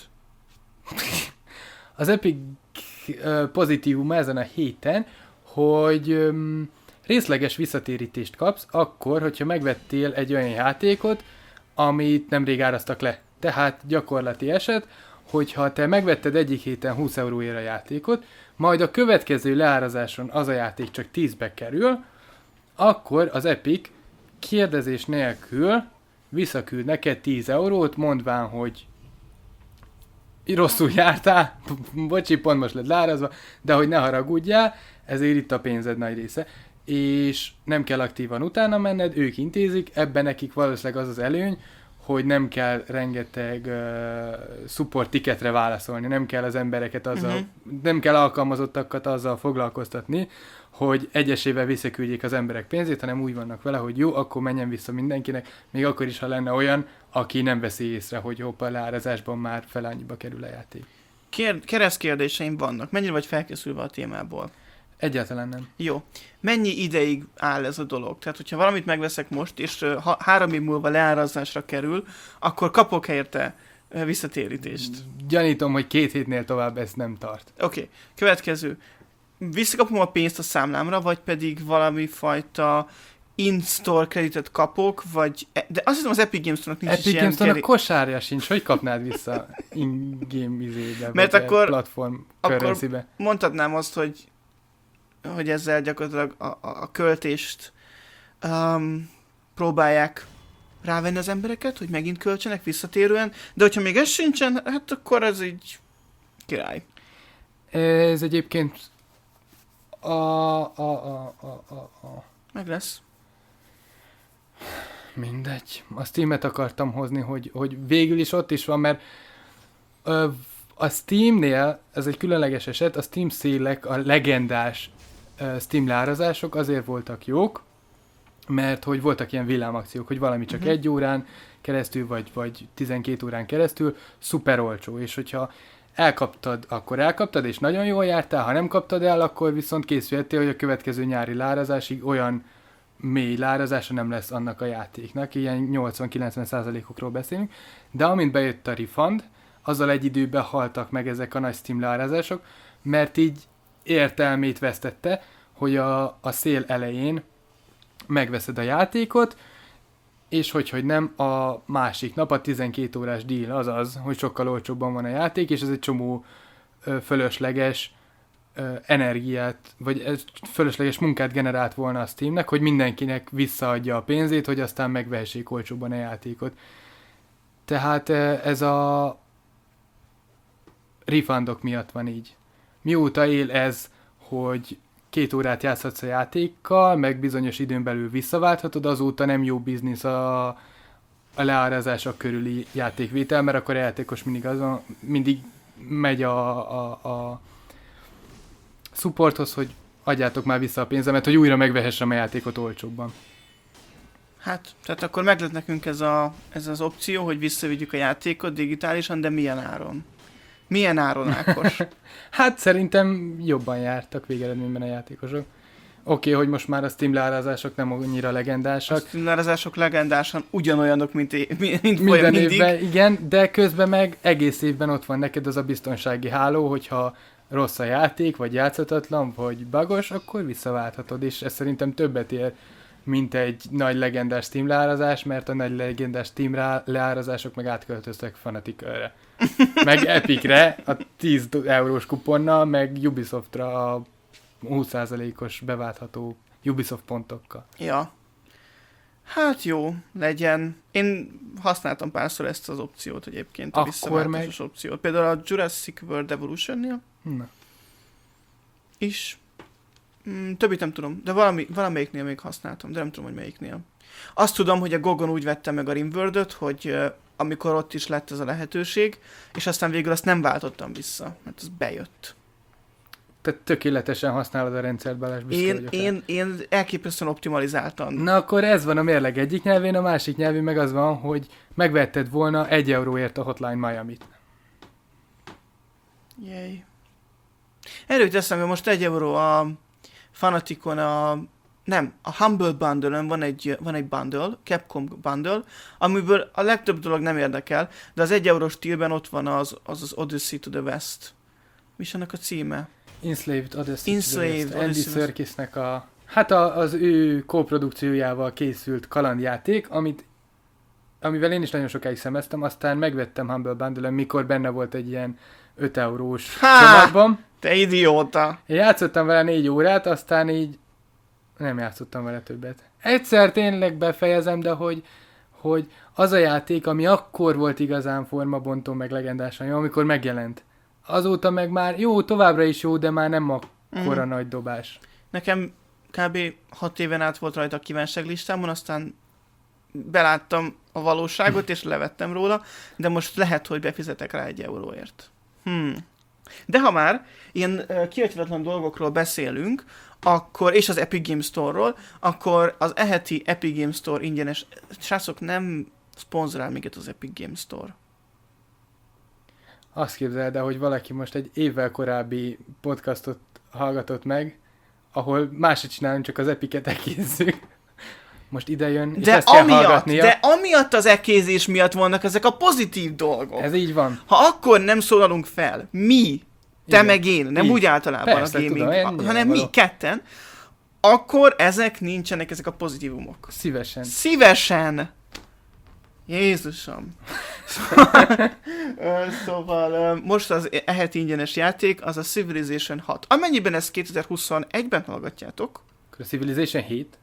[SPEAKER 1] Az Epic uh, pozitívuma ezen a héten, hogy um, részleges visszatérítést kapsz, akkor, hogyha megvettél egy olyan játékot, amit nemrég áraztak le. Tehát gyakorlati eset, hogyha te megvetted egyik héten húsz euróért a játékot, majd a következő leárazáson az a játék csak tízbe kerül, akkor az Epic kérdezés nélkül visszaküld neked tíz eurót, mondván, hogy rosszul jártál, bocsi, pont most lett leárazva, de hogy ne haragudjál, ezért itt a pénzed nagy része. És nem kell aktívan utána menned, ők intézik, ebben nekik valószínűleg az az előny, hogy nem kell rengeteg uh, support ticketre válaszolni, nem kell az embereket azzal, uh-huh. nem kell alkalmazottakat azzal foglalkoztatni, hogy egyesével visszaküldjék az emberek pénzét, hanem úgy vannak vele, hogy jó, akkor menjen vissza mindenkinek, még akkor is, ha lenne olyan, aki nem veszi észre, hogy hoppa, leárazásban már fel annyiba kerül a játék.
[SPEAKER 2] Kér- keresztkérdéseim vannak. Mennyire vagy felkészülve a témából?
[SPEAKER 1] Egyáltalán nem.
[SPEAKER 2] Jó. Mennyi ideig áll ez a dolog? Tehát, hogyha valamit megveszek most, és uh, ha három év múlva leárazásra kerül, akkor kapok érte uh, visszatérítést.
[SPEAKER 1] Gyanítom, hogy két hétnél tovább ez nem tart.
[SPEAKER 2] Oké. Okay. Következő. Visszakapom a pénzt a számlámra, vagy pedig valami fajta in-store kreditet kapok, vagy... De azt hiszem az Epic Games Store-nak nincs
[SPEAKER 1] Epic
[SPEAKER 2] is
[SPEAKER 1] Games Store-nak
[SPEAKER 2] keri...
[SPEAKER 1] kosárja sincs, hogy kapnád vissza in-game izébe,
[SPEAKER 2] Mert
[SPEAKER 1] vagy
[SPEAKER 2] akkor,
[SPEAKER 1] platform
[SPEAKER 2] akkor
[SPEAKER 1] currency-be.
[SPEAKER 2] mondhatnám azt, hogy hogy ezzel gyakorlatilag a, a, a költést um, próbálják rávenni az embereket, hogy megint költsenek visszatérően, de hogyha még ez sincsen, hát akkor ez így király.
[SPEAKER 1] Ez egyébként a... a, a, a, a, a.
[SPEAKER 2] Meg lesz.
[SPEAKER 1] Mindegy. A Steam-et akartam hozni, hogy, hogy végül is ott is van, mert ö, a Steamnél, ez egy különleges eset, a Steam szélek, a legendás ö, Steam leárazások azért voltak jók, mert hogy voltak ilyen villámakciók, hogy valami csak uh-huh. egy órán keresztül, vagy, vagy tizenkét órán keresztül, szuper olcsó, és hogyha elkaptad, akkor elkaptad, és nagyon jól jártál, ha nem kaptad el, akkor viszont készülhettél, hogy a következő nyári lárazásig olyan mély lárazása nem lesz annak a játéknak, ilyen nyolcvan-kilencven százalékokról beszélünk, de amint bejött a refund, azzal egy időben haltak meg ezek a nagy Steam leárazások, mert így értelmét vesztette, hogy a, a szél elején megveszed a játékot, és hogy, hogy nem, a másik nap a tizenkét órás deal az az, hogy sokkal olcsóbban van a játék, és ez egy csomó ö, fölösleges ö, energiát, vagy ez fölösleges munkát generált volna a Steamnek, hogy mindenkinek visszaadja a pénzét, hogy aztán megvehessék olcsóbban a játékot. Tehát ez a refundok miatt van így. Mióta él ez, hogy két órát játszhatsz a játékkal, meg bizonyos időn belül visszaválthatod, azóta nem jó biznisz a, a leárazások körüli játékvétel, mert akkor a játékos mindig, azon, mindig megy a, a, a supporthoz, hogy adjátok már vissza a pénzemet, hogy újra megvehessem a játékot olcsóbban.
[SPEAKER 2] Hát, tehát akkor meg lett nekünk ez, a, ez az opció, hogy visszavigyük a játékot digitálisan, de milyen áron? Milyen áron, Ákos?
[SPEAKER 1] Hát szerintem jobban jártak végeredményben a játékosok. Oké, okay, hogy most már a Steam leárazások nem annyira legendásak.
[SPEAKER 2] A Steam leárazások legendásan ugyanolyanok, mint, é- mint
[SPEAKER 1] minden
[SPEAKER 2] mindig.
[SPEAKER 1] évben, igen, de közben meg egész évben ott van neked az a biztonsági háló, hogyha rossz a játék, vagy játszhatatlan, vagy bugos, akkor visszaválthatod, és ez szerintem többet ér, mint egy nagy legendás Steam leárazás, mert a nagy legendás Steam leárazások meg átköltöztek Fanatic-re. Meg Epicre a tíz eurós kuponnal, meg Ubisoftra a húsz százalékos beváltható Ubisoft pontokkal.
[SPEAKER 2] Ja. Hát jó, legyen. Én használtam párszor ezt az opciót egyébként, a visszaváltásos meg... opciót. Például a Jurassic World Evolution-nél
[SPEAKER 1] Na.
[SPEAKER 2] is. Mm, többit nem tudom, de valami, valamelyiknél még használtam, de nem tudom, hogy melyiknél. Azt tudom, hogy a Gogon úgy vettem meg a Rimworld-öt, hogy uh, amikor ott is lett ez a lehetőség, és aztán végül azt nem váltottam vissza, mert az bejött.
[SPEAKER 1] Tehát tökéletesen használod a rendszert, Balázs, büszke
[SPEAKER 2] én,
[SPEAKER 1] vagyok
[SPEAKER 2] én, én elképesztően optimalizáltam.
[SPEAKER 1] Na akkor ez van a mérleg egyik nyelvén, a másik nyelvén meg az van, hogy megvetted volna egy euróért a Hotline Miami-t.
[SPEAKER 2] Jej. Erről teszem, hogy most egy euró a Fanaticon a... Nem, a Humble Bundle-ön van egy, van egy bundle, Capcom Bundle, amiből a legtöbb dolog nem érdekel, de az egy eurós tírben ott van az, az az Odyssey to the West. Mi is annak a címe?
[SPEAKER 1] Enslaved Odyssey
[SPEAKER 2] Enslaved
[SPEAKER 1] to the West. Andy Serkisnek a... Hát a, az ő kóprodukciójával készült kalandjáték, amit, amivel én is nagyon sokáig szemeztem, aztán megvettem Humble Bundle-ön, mikor benne volt egy ilyen öt eurós csomagban.
[SPEAKER 2] Te idióta!
[SPEAKER 1] Én játszottam vele négy órát, aztán így nem játszottam vele többet. Egyszer tényleg befejezem, de hogy, hogy az a játék, ami akkor volt igazán formabontó meg legendásan jó, amikor megjelent. Azóta meg már jó, továbbra is jó, de már nem akkora mm. nagy dobás.
[SPEAKER 2] Nekem kb. hat éven át volt rajta a kívánságlistámon, aztán beláttam a valóságot, és levettem róla, de most lehet, hogy befizetek rá egy euróért. Hmm. De ha már ilyen uh, kihagyhatatlan dolgokról beszélünk, akkor, és az Epic Games Store-ról, akkor az eheti Epic Games Store ingyenes. Srácok, nem szponzorál minket az Epic Games Store.
[SPEAKER 1] Azt képzeld el, hogy valaki most egy évvel korábbi podcastot hallgatott meg, ahol máshogy csinálunk, csak az Epicet ekézzük. Most ide jön, és
[SPEAKER 2] de
[SPEAKER 1] ezt kell
[SPEAKER 2] amiatt,
[SPEAKER 1] hallgatnia.
[SPEAKER 2] De amiatt az ekézés miatt vannak ezek a pozitív dolgok.
[SPEAKER 1] Ez így van.
[SPEAKER 2] Ha akkor nem szólalunk fel, mi, te igen, meg én, nem így. Úgy általában persze, a gaming, tudom, a, hanem való. Mi ketten, akkor ezek nincsenek, ezek a pozitívumok.
[SPEAKER 1] Szívesen.
[SPEAKER 2] Szívesen! Jézusom! Ö, szóval ö, most az eheti ingyenes játék az a Civilization hat. Amennyiben ezt kétezer-huszonegyben hallgatjátok,
[SPEAKER 1] Akkor a Civilization hét?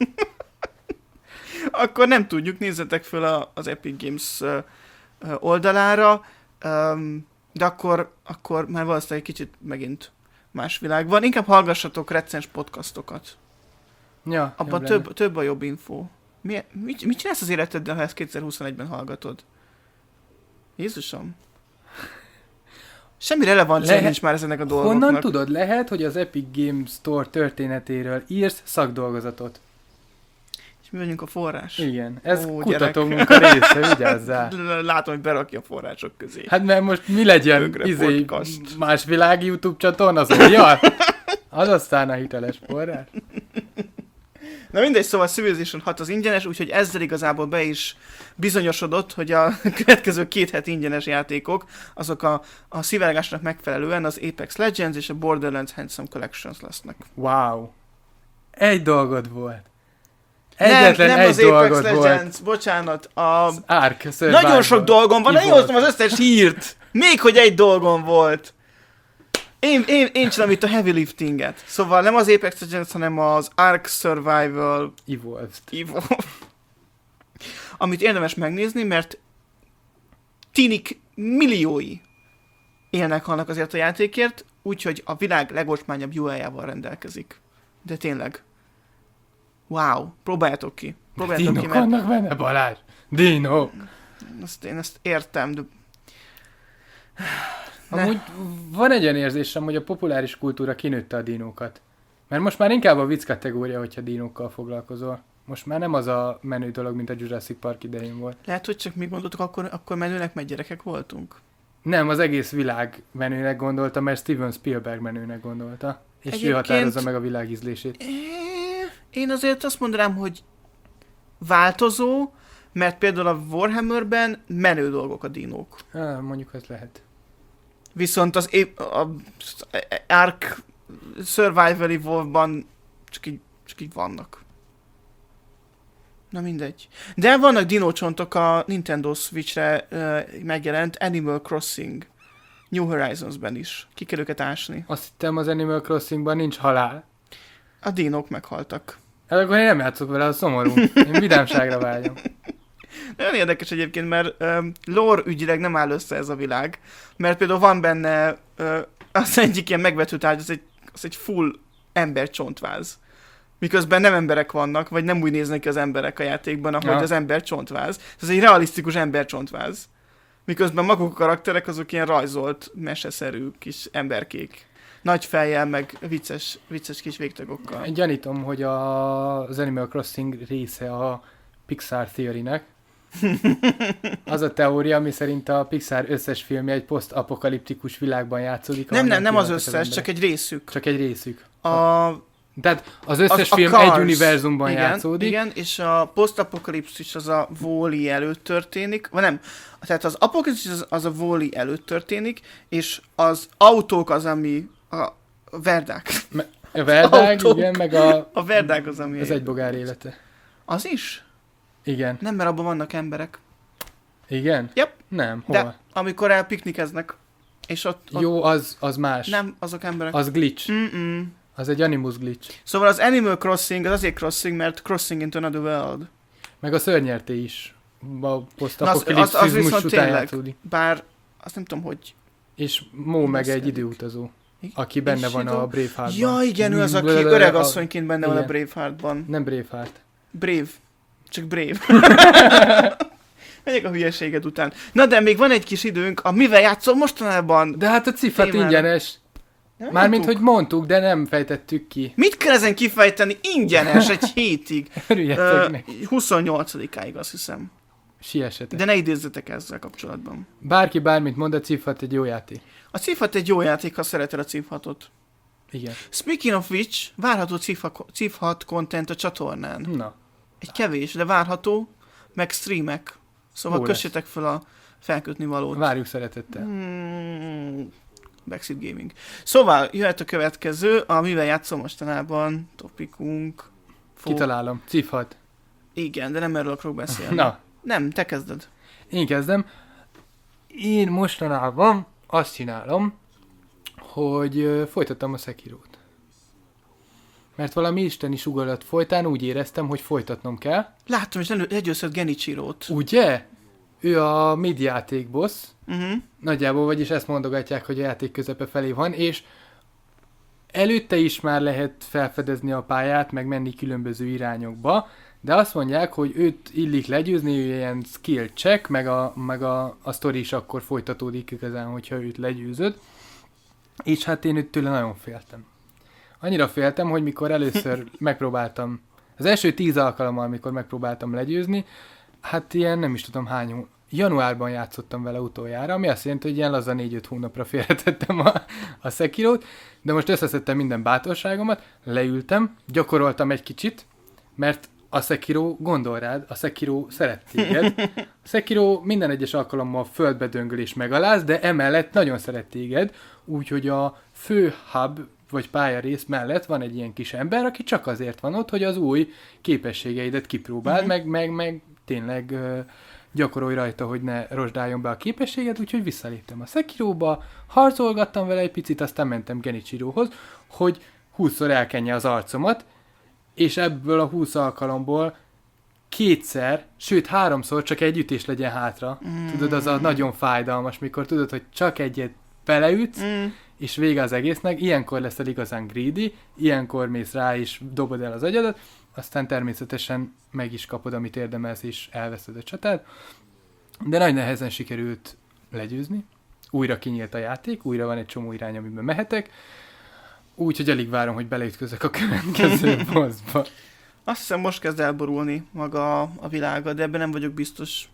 [SPEAKER 2] akkor nem tudjuk, nézzetek föl a, az Epic Games ö, ö, oldalára, Öm, de akkor, akkor már valószínűleg egy kicsit megint más világ van. Inkább hallgassatok recens podcastokat.
[SPEAKER 1] Ja,
[SPEAKER 2] Abban több, több a jobb info. Mi, mit, mit csinálsz az életeddel, ha ezt kétezer-huszonegyben hallgatod? Jézusom. Semmi relevancia
[SPEAKER 1] Lehet-
[SPEAKER 2] nincs már ezeknek a dolgoknak.
[SPEAKER 1] Honnan tudod? Lehet, hogy az Epic Games Store történetéről írsz szakdolgozatot.
[SPEAKER 2] És mi vagyunk a forrás.
[SPEAKER 1] Igen, ez
[SPEAKER 2] Ó,
[SPEAKER 1] kutatómunka része, vigyázzál.
[SPEAKER 2] L- Látom, hogy berakja a források közé.
[SPEAKER 1] Hát mert most mi legyen
[SPEAKER 2] Bögre
[SPEAKER 1] izé,
[SPEAKER 2] podcast.
[SPEAKER 1] más világ YouTube csatorna, az olyan? Az aztán a hiteles forrás.
[SPEAKER 2] Na mindegy, szóval Civilization hat az ingyenes, úgyhogy ezzel igazából be is bizonyosodott, hogy a következő két hét ingyenes játékok, azok a, a szivárgásnak megfelelően az Apex Legends és a Borderlands Handsome Collections lesznek.
[SPEAKER 1] Wow. Egy dolgod volt.
[SPEAKER 2] Nem,
[SPEAKER 1] Egyetlen
[SPEAKER 2] nem
[SPEAKER 1] egy
[SPEAKER 2] az Apex
[SPEAKER 1] dolgod
[SPEAKER 2] Legends, volt. Bocsánat, a...
[SPEAKER 1] Ark Survival.
[SPEAKER 2] Nagyon sok dolgom van,
[SPEAKER 1] Evolve.
[SPEAKER 2] én hoztam az összes hírt. Még hogy egy dolgom volt. Én, én, én csinálom itt a heavy liftinget. Szóval nem az Apex Legends, hanem az Ark Survival
[SPEAKER 1] Evolved.
[SPEAKER 2] Evolve. Amit érdemes megnézni, mert tinik milliói élnek halnak azért a játékért, úgyhogy a világ legolcsmányabb u i-jával rendelkezik. De tényleg. Wow, próbáljátok ki. Próbáljátok ki,
[SPEAKER 1] Dinok
[SPEAKER 2] mert
[SPEAKER 1] vannak benne, Balázs. Dinok.
[SPEAKER 2] ezt, én ezt értem, de... Ne.
[SPEAKER 1] Amúgy van egy olyan érzésem, hogy a populáris kultúra kinőtte a dinókat. Mert most már inkább a vicc kategória, hogyha dinókkal foglalkozol. Most már nem az a menő dolog, mint a Jurassic Park idején volt.
[SPEAKER 2] Lehet, hogy csak mi gondoltuk, akkor, akkor menőnek, mert gyerekek voltunk.
[SPEAKER 1] Nem, az egész világ menőnek gondolta, mert Steven Spielberg menőnek gondolta. És
[SPEAKER 2] Egyébként-
[SPEAKER 1] ő határozza meg a világ ízlését.
[SPEAKER 2] Én azért azt mondanám, hogy változó, mert például a Warhammerben menő dolgok a dinók.
[SPEAKER 1] Ah, mondjuk ez lehet.
[SPEAKER 2] Viszont az é- a Ark Survival Evolve-ban csak így, csak így vannak. Na mindegy. De vannak dinócsontok a Nintendo Switch-re uh, megjelent Animal Crossing New Horizons-ben is. Ki kell őket ásni.
[SPEAKER 1] Azt hittem, az Animal Crossingban nincs halál.
[SPEAKER 2] A dinók meghaltak.
[SPEAKER 1] Hát akkor én nem játszok vele, az szomorú. Én vidámságra vágyom.
[SPEAKER 2] Nagyon érdekes egyébként, mert um, lore ügyileg nem áll össze ez a világ, mert például van benne uh, az egyik ilyen megvető tárgy, az egy, az egy full embercsontváz. Miközben nem emberek vannak, vagy nem úgy néznek ki az emberek a játékban, ahogy
[SPEAKER 1] Ja.
[SPEAKER 2] az embercsontváz. Ez egy realisztikus embercsontváz. Miközben maguk a karakterek azok ilyen rajzolt, meseszerű kis emberkék. Nagy fejjel, meg vicces, vicces kis végtagokkal.
[SPEAKER 1] Gyanítom, hogy a, az Animal Crossing része a Pixar Theory-nek. Az a teória, ami szerint a Pixar összes filmje egy posztapokaliptikus világban játszódik.
[SPEAKER 2] Nem,
[SPEAKER 1] ahol
[SPEAKER 2] nem, nem az
[SPEAKER 1] élnek
[SPEAKER 2] összes, csak
[SPEAKER 1] emberek.
[SPEAKER 2] egy részük.
[SPEAKER 1] Csak egy részük.
[SPEAKER 2] A,
[SPEAKER 1] Tehát az összes
[SPEAKER 2] a
[SPEAKER 1] film
[SPEAKER 2] Cars,
[SPEAKER 1] egy univerzumban
[SPEAKER 2] igen,
[SPEAKER 1] játszódik.
[SPEAKER 2] Igen, és a posztapokalipszis az a Wall-E előtt történik, vagy nem, tehát az apokalipszis az, az a Wall-E előtt történik, és az autók az, ami a, a verdák.
[SPEAKER 1] Me- a Verdág,
[SPEAKER 2] autók.
[SPEAKER 1] igen, meg a,
[SPEAKER 2] A verdák az, ami...
[SPEAKER 1] az egy bogár élete.
[SPEAKER 2] Az is?
[SPEAKER 1] Igen.
[SPEAKER 2] Nem, mert abban vannak emberek.
[SPEAKER 1] Igen?
[SPEAKER 2] Yep.
[SPEAKER 1] Nem, hol?
[SPEAKER 2] De amikor elpiknikeznek, és ott, ott
[SPEAKER 1] Jó, az, az más.
[SPEAKER 2] nem, azok emberek.
[SPEAKER 1] Az glitch.
[SPEAKER 2] Mm-mm.
[SPEAKER 1] Az egy animus glitch.
[SPEAKER 2] Szóval az Animal Crossing az azért crossing, mert crossing into another world.
[SPEAKER 1] Meg a szörnyerté is. A
[SPEAKER 2] Na, az- az- az
[SPEAKER 1] posztapokalipszizmus
[SPEAKER 2] viszont
[SPEAKER 1] után
[SPEAKER 2] tényleg.
[SPEAKER 1] játszódik.
[SPEAKER 2] Bár azt nem tudom, hogy...
[SPEAKER 1] És Mó meg egy
[SPEAKER 2] Beszéljük.
[SPEAKER 1] időutazó,
[SPEAKER 2] Igen?
[SPEAKER 1] aki benne
[SPEAKER 2] És
[SPEAKER 1] van
[SPEAKER 2] idő-
[SPEAKER 1] a Braveheartban.
[SPEAKER 2] Ja, igen, ő az, aki
[SPEAKER 1] Blablabla,
[SPEAKER 2] öreg
[SPEAKER 1] a-
[SPEAKER 2] asszonyként benne van a
[SPEAKER 1] igen.
[SPEAKER 2] Braveheartban.
[SPEAKER 1] Nem Braveheart.
[SPEAKER 2] Brave. Csak Brave. Megyek a hülyeséged után. Na de még van egy kis időnk, a mivel játszol mostanában?
[SPEAKER 1] De hát a cifat
[SPEAKER 2] Témára.
[SPEAKER 1] ingyenes.
[SPEAKER 2] Nem
[SPEAKER 1] Mármint,
[SPEAKER 2] mondtuk.
[SPEAKER 1] hogy mondtuk, de nem fejtettük ki.
[SPEAKER 2] Mit kell ezen kifejteni? Ingyenes egy hétig.
[SPEAKER 1] Örüljetek
[SPEAKER 2] Ö,
[SPEAKER 1] neki.
[SPEAKER 2] huszonnyolcadikáig azt hiszem.
[SPEAKER 1] Siessetek.
[SPEAKER 2] De ne idézzetek ezzel kapcsolatban.
[SPEAKER 1] Bárki bármit mond, a cifat egy jó játék.
[SPEAKER 2] A Cifhat egy jó játék, ha szereted a Cifhatot.
[SPEAKER 1] Igen.
[SPEAKER 2] Speaking of which, várható Cifhat content a csatornán.
[SPEAKER 1] Na.
[SPEAKER 2] Egy kevés, de várható, meg streamek. Szóval
[SPEAKER 1] Jó lesz.
[SPEAKER 2] kössétek fel a felkötni valót.
[SPEAKER 1] Várjuk szeretettel.
[SPEAKER 2] Hmm, Backseat Gaming. Szóval jöhet a következő, a mivel játszom mostanában topikunk. Fó-
[SPEAKER 1] Kitalálom. Cifat.
[SPEAKER 2] Igen, de nem erről akarok beszélni.
[SPEAKER 1] Na,
[SPEAKER 2] Nem, te kezded.
[SPEAKER 1] én kezdem. én mostanában azt csinálom, hogy ö, folytattam a Sekirót. Mert valami isteni sugallat folytán úgy éreztem, hogy folytatnom kell.
[SPEAKER 2] Láttam, és legyőzött Genichiro-t.
[SPEAKER 1] Ugye? Ő a mid játék boss.
[SPEAKER 2] Uh-huh.
[SPEAKER 1] Nagyjából, vagyis ezt mondogatják, hogy a játék közepe felé van, és előtte is már lehet felfedezni a pályát, meg menni különböző irányokba, de azt mondják, hogy őt illik legyőzni, ő ilyen skill check, meg a, meg a, a sztori is akkor folytatódik igazán, hogyha őt legyőzöd. És hát én őt tőle nagyon féltem. Annyira féltem, hogy mikor először megpróbáltam, az első tíz alkalommal, amikor megpróbáltam legyőzni, hát ilyen nem is tudom hány hó... januárban játszottam vele utoljára, ami azt jelenti, hogy ilyen laza négy-öt hónapra félretettem a, a Sekirót, de most összeszedtem minden bátorságomat, leültem, gyakoroltam egy kicsit, mert a Sekiro gondol rád, a Sekiro szeret téged. A Sekiro minden egyes alkalommal földbe döngöl és megaláz, de emellett nagyon szeret téged, úgyhogy a fő hub vagy pályarész mellett van egy ilyen kis ember, aki csak azért van ott, hogy az új képességeidet kipróbáld, uh-huh. meg, meg, meg tényleg uh, gyakorolj rajta, hogy ne rozsdáljon be a képességed, úgyhogy visszaléptem a Sekiróba, harcolgattam vele egy picit, aztán mentem Genichirohoz, hogy húszszor elkenje az arcomat, és ebből a húsz alkalomból kétszer, sőt háromszor csak egy ütés legyen hátra. Mm. Tudod, az a nagyon fájdalmas, mikor tudod, hogy csak egyet beleütsz, mm. és vége az egésznek, ilyenkor leszel igazán greedy, ilyenkor mész rá és dobod el az agyadat, aztán természetesen meg is kapod, amit érdemelsz, és elveszed a csatát. De nagy nehezen sikerült legyőzni. Újra kinyílt a játék, újra van egy csomó irány, amiben mehetek, úgyhogy alig várom, hogy beleütközök a következő bossba.
[SPEAKER 2] Azt hiszem, most kezd elborulni maga a, a világa, de ebben nem vagyok biztos.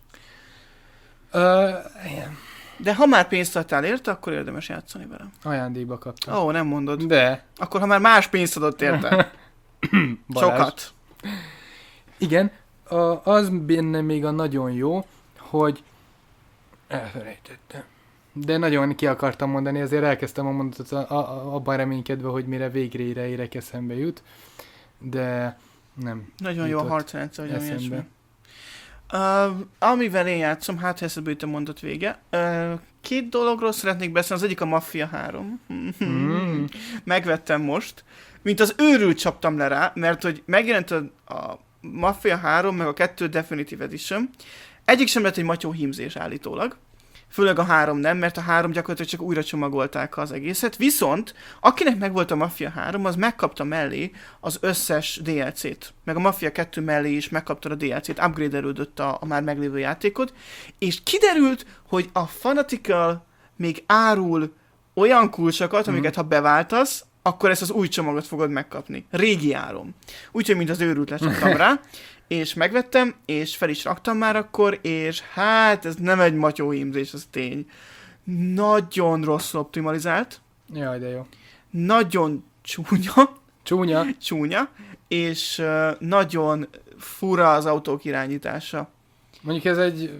[SPEAKER 1] Uh, igen.
[SPEAKER 2] De ha már pénzt adtál érte, akkor érdemes játszani vele.
[SPEAKER 1] Ajándékba kaptam.
[SPEAKER 2] Ó, nem mondod.
[SPEAKER 1] De.
[SPEAKER 2] Akkor ha már más pénzt adott érte. Sokat.
[SPEAKER 1] Igen, a, az benne még a nagyon jó, hogy elfelejtettem. De nagyon ki akartam mondani, azért elkezdtem a mondatot a, a, abban reménykedve, hogy mire végre érek eszembe jut, de nem.
[SPEAKER 2] Nagyon jó a harcrendszer, hogy eszembe. Uh, amivel én játszom, hát ha eszedbe jut a mondat vége. Uh, két dologról szeretnék beszélni, az egyik a Mafia három. Mm. Megvettem most. Mint az őrült csaptam le rá, mert hogy megjelent a, a Mafia három, meg a kettő Definitive Edition. Egyik sem lett egy matyó hímzés állítólag. Főleg a három nem, mert a három gyakorlatilag csak újra csomagolták az egészet. Viszont, akinek megvolt a Mafia három, az megkapta mellé az összes dé el cét. Meg a Mafia kettő mellé is megkapta a dé el cét, upgrade-elődött a, a már meglévő játékot. És kiderült, hogy a Fanatical még árul olyan kulcsokat, amiket mm. ha beváltasz, akkor ezt az új csomagot fogod megkapni. Régi áron. Úgyhogy, mint az őrült lecsaptam rá. És megvettem, és fel is raktam már akkor, és hát ez nem egy matyóhímzés, az tény. Nagyon rosszul optimalizált.
[SPEAKER 1] Jaj, de jó.
[SPEAKER 2] Nagyon csúnya.
[SPEAKER 1] Csúnya.
[SPEAKER 2] Csúnya. És uh, nagyon fura az autók irányítása.
[SPEAKER 1] Mondjuk ez egy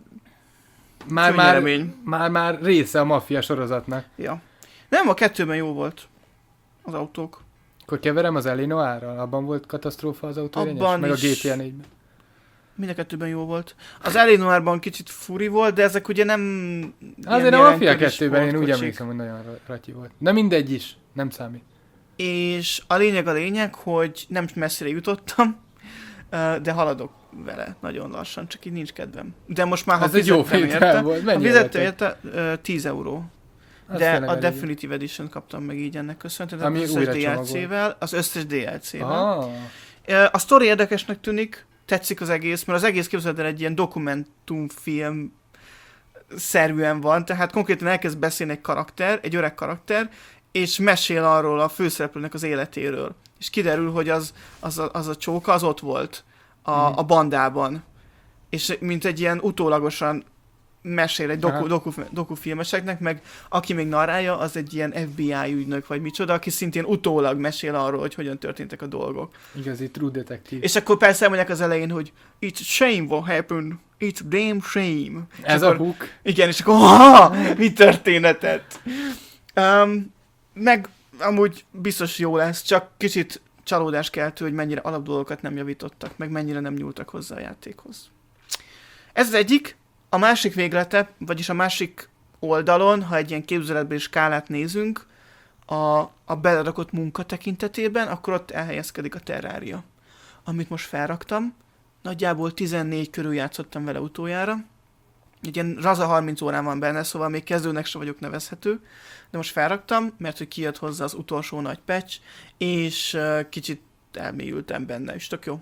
[SPEAKER 1] már, már, már, már része a Mafia sorozatnak.
[SPEAKER 2] Ja. Nem, a kettőben jó volt az autók.
[SPEAKER 1] Akkor keverem az Eleanorral? Abban volt katasztrófa az autóirányás? Meg a gé té á négyben?
[SPEAKER 2] Mind a kettőben jó volt. Az Eleanorban kicsit furi volt, de ezek ugye nem...
[SPEAKER 1] Azért a Mafia kettőben én úgy emlékszem, hogy nagyon ratyi volt. De mindegy is, nem számít.
[SPEAKER 2] És a lényeg a lényeg, hogy nem messzire jutottam, de haladok vele nagyon lassan, csak így nincs kedvem. De most már, ha
[SPEAKER 1] ez fizettem érte, volt.
[SPEAKER 2] ha fizettem érte, tíz euró. De a Definitive Edition kaptam meg így ennek köszönhetően, az összes dé el cével, az összes dé el cével. Ah. A sztori érdekesnek tűnik, tetszik az egész, mert az egész képzeld el egy ilyen dokumentumfilm szerűen van, tehát konkrétan elkezd beszélni egy karakter, egy öreg karakter, és mesél arról a főszereplőnek az életéről. És kiderül, hogy az, az, a, az a csóka, az ott volt a, mm. a bandában. És mint egy ilyen utólagosan mesél egy doku, doku, dokufilmeseknek, meg aki még narrálja, az egy ilyen ef bé i ügynök, vagy micsoda, aki szintén utólag mesél arról, hogy hogyan történtek a dolgok.
[SPEAKER 1] Igazi true detective.
[SPEAKER 2] És akkor persze elmondják az elején, hogy it's shame what happened, it's damn shame.
[SPEAKER 1] Ez
[SPEAKER 2] akkor,
[SPEAKER 1] a hook.
[SPEAKER 2] Igen, és akkor ha, mi történetet? Um, meg amúgy biztos jó lesz, csak kicsit csalódás keltő, hogy mennyire alapdolgokat nem javítottak, meg mennyire nem nyúltak hozzá a játékhoz. Ez az egyik. A másik véglete, vagyis a másik oldalon, ha egy ilyen képzeletbeli skálát nézünk, a, a belerakott munka tekintetében, akkor ott elhelyezkedik a Terraria, amit most felraktam. Nagyjából tizennégy körül játszottam vele utoljára. Egy ilyen raza harminc órán van benne, szóval még kezdőnek se vagyok nevezhető. De most felraktam, mert hogy kijött hozzá az utolsó nagy patch, és uh, kicsit elmélyültem benne, és tök jó.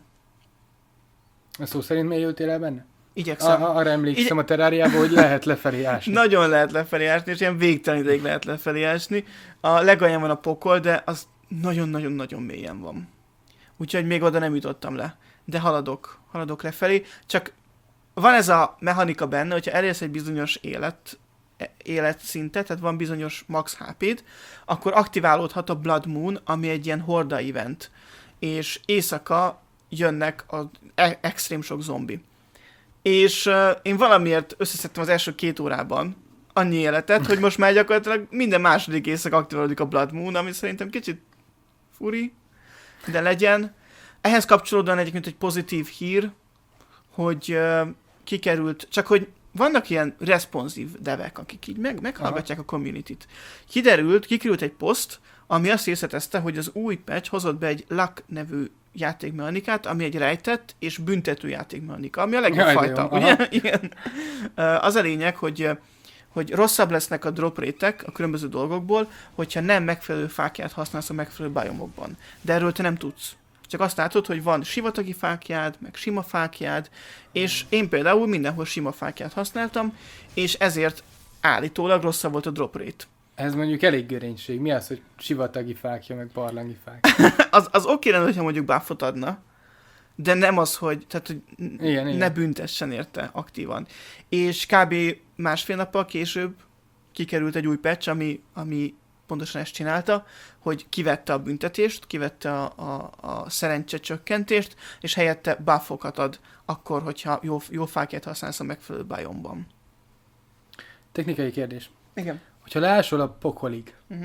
[SPEAKER 1] A szó szerint mélyültél el benne?
[SPEAKER 2] Igyekszem.
[SPEAKER 1] A, arra emlékszem Igy... a Terráriában, hogy lehet lefelé ásni.
[SPEAKER 2] Nagyon lehet lefelé ásni, és ilyen végtelen ideig lehet lefelé ásni. A legalján van a pokol, de az nagyon-nagyon-nagyon mélyen van. Úgyhogy még oda nem jutottam le. De haladok, haladok lefelé. Csak van ez a mechanika benne, hogyha elérsz egy bizonyos élet, életszintet, tehát van bizonyos max há péd, akkor aktiválódhat a Blood Moon, ami egy ilyen horda event. És éjszaka jönnek az e- extrém sok zombi. És uh, én valamiért összeszedtem az első két órában annyi életet, hogy most már gyakorlatilag minden második éjszak aktiválódik a Blood Moon, ami szerintem kicsit furi, de legyen. Ehhez kapcsolódóan egyébként egy pozitív hír, hogy uh, kikerült, csak hogy vannak ilyen responsív devek, akik így meg, meghallgatják Aha. a community-t. Kiderült, kikerült egy poszt, ami azt részletezte, hogy az új patch hozott be egy Luck nevű játékmechanikát, ami egy rejtett és büntető játékmechanika, ami a legjobb Jaj, fajta. Ugye? Igen. Az a lényeg, hogy, hogy rosszabb lesznek a drop rate-ek a különböző dolgokból, hogyha nem megfelelő fákját használsz a megfelelő biomokban. De erről te nem tudsz. Csak azt látod, hogy van sivatagi fákjád, meg sima fákjád, és én például mindenhol sima fákját használtam, és ezért állítólag rosszabb volt a drop rate.
[SPEAKER 1] Ez mondjuk elég görénység. Mi az, hogy sivatagi fákja, meg barlangi fákja?
[SPEAKER 2] az, az oké lenne, hogyha mondjuk buffot adna, de nem az, hogy, tehát, hogy
[SPEAKER 1] igen,
[SPEAKER 2] ne
[SPEAKER 1] igen.
[SPEAKER 2] büntessen érte aktívan. És kb. Másfél nappal később kikerült egy új patch, ami, ami pontosan ezt csinálta, hogy kivette a büntetést, kivette a, a, a szerencsecsökkentést, és helyette buffokat ad akkor, hogyha jó, jó fákját használsz a megfelelő biomban.
[SPEAKER 1] Technikai kérdés.
[SPEAKER 2] Igen.
[SPEAKER 1] Hogyha leásol a pokolig,
[SPEAKER 2] Uh-huh.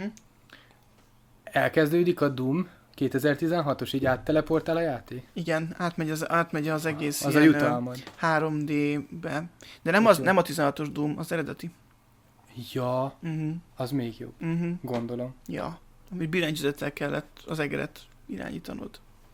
[SPEAKER 1] elkezdődik a Doom kétezer-tizenhatos, így átteleportál a játék?
[SPEAKER 2] Igen, átmegy az, átmegy az egész
[SPEAKER 1] az
[SPEAKER 2] ilyen,
[SPEAKER 1] a jutalmad.
[SPEAKER 2] három dé-be. De nem, az, nem a tizenhatos Doom, az eredeti.
[SPEAKER 1] Ja,
[SPEAKER 2] Uh-huh.
[SPEAKER 1] az még jobb,
[SPEAKER 2] Uh-huh.
[SPEAKER 1] gondolom.
[SPEAKER 2] Ja, amit billentyűzettel kellett az egeret irányítanod.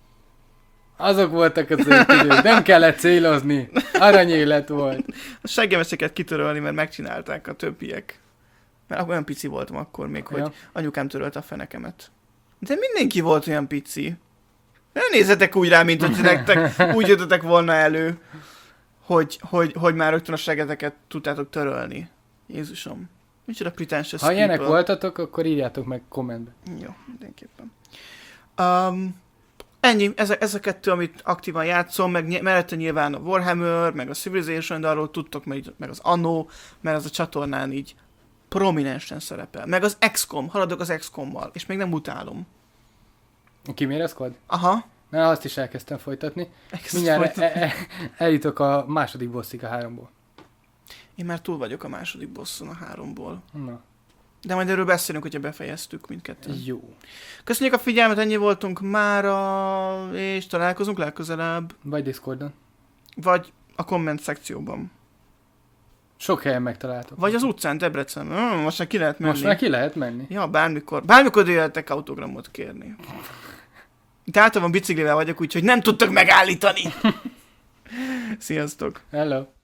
[SPEAKER 1] Azok voltak az idők, nem kellett célozni, aranyélet volt.
[SPEAKER 2] A seggemeseket kitörölni, mert megcsinálták a többiek. Mert olyan pici voltam akkor még,
[SPEAKER 1] Ja.
[SPEAKER 2] hogy anyukám törölte a fenekemet. De mindenki volt olyan pici. Nem nézzetek úgy rá, mint hogy nektek úgy jöttetek volna elő, hogy, hogy, hogy már rögtön a segeteket tudtátok törölni. Jézusom. Micsoda pretentious
[SPEAKER 1] Ha ilyenek
[SPEAKER 2] people.
[SPEAKER 1] voltatok, akkor írjátok meg kommentbe.
[SPEAKER 2] Jó, mindenképpen. Um, ennyi, ez a, ez a kettő, amit aktívan játszom, meg ny- mellette nyilván a Warhammer, meg a Civilization, de arról tudtok, meg, meg az Anno, mert az a csatornán így prominensen szerepel. Meg az iksz kom, haladok az iksz kommal, és még nem utálom.
[SPEAKER 1] Kimérezkod?
[SPEAKER 2] Aha.
[SPEAKER 1] Na, azt is elkezdtem folytatni.
[SPEAKER 2] Ezt
[SPEAKER 1] Mindjárt
[SPEAKER 2] folytatom.
[SPEAKER 1] e- e- eljutok a második bosszig a háromból.
[SPEAKER 2] Én már túl vagyok a második bosszon a háromból.
[SPEAKER 1] Na,
[SPEAKER 2] De majd erről beszélünk, hogyha befejeztük mindketten.
[SPEAKER 1] jó.
[SPEAKER 2] Köszönjük a figyelmet, ennyi voltunk mára, és találkozunk legközelebb.
[SPEAKER 1] Vagy Discordon.
[SPEAKER 2] Vagy a komment szekcióban.
[SPEAKER 1] Sok helyen megtaláltok.
[SPEAKER 2] Vagy az utcán, Debrecenben. Hmm, most már ki lehet menni.
[SPEAKER 1] Most már ki lehet menni.
[SPEAKER 2] Ja, bármikor. Bármikor jöttek autogramot kérni. Itt általában biciklivel vagyok, úgyhogy nem tudtak megállítani. Sziasztok!
[SPEAKER 1] Hello.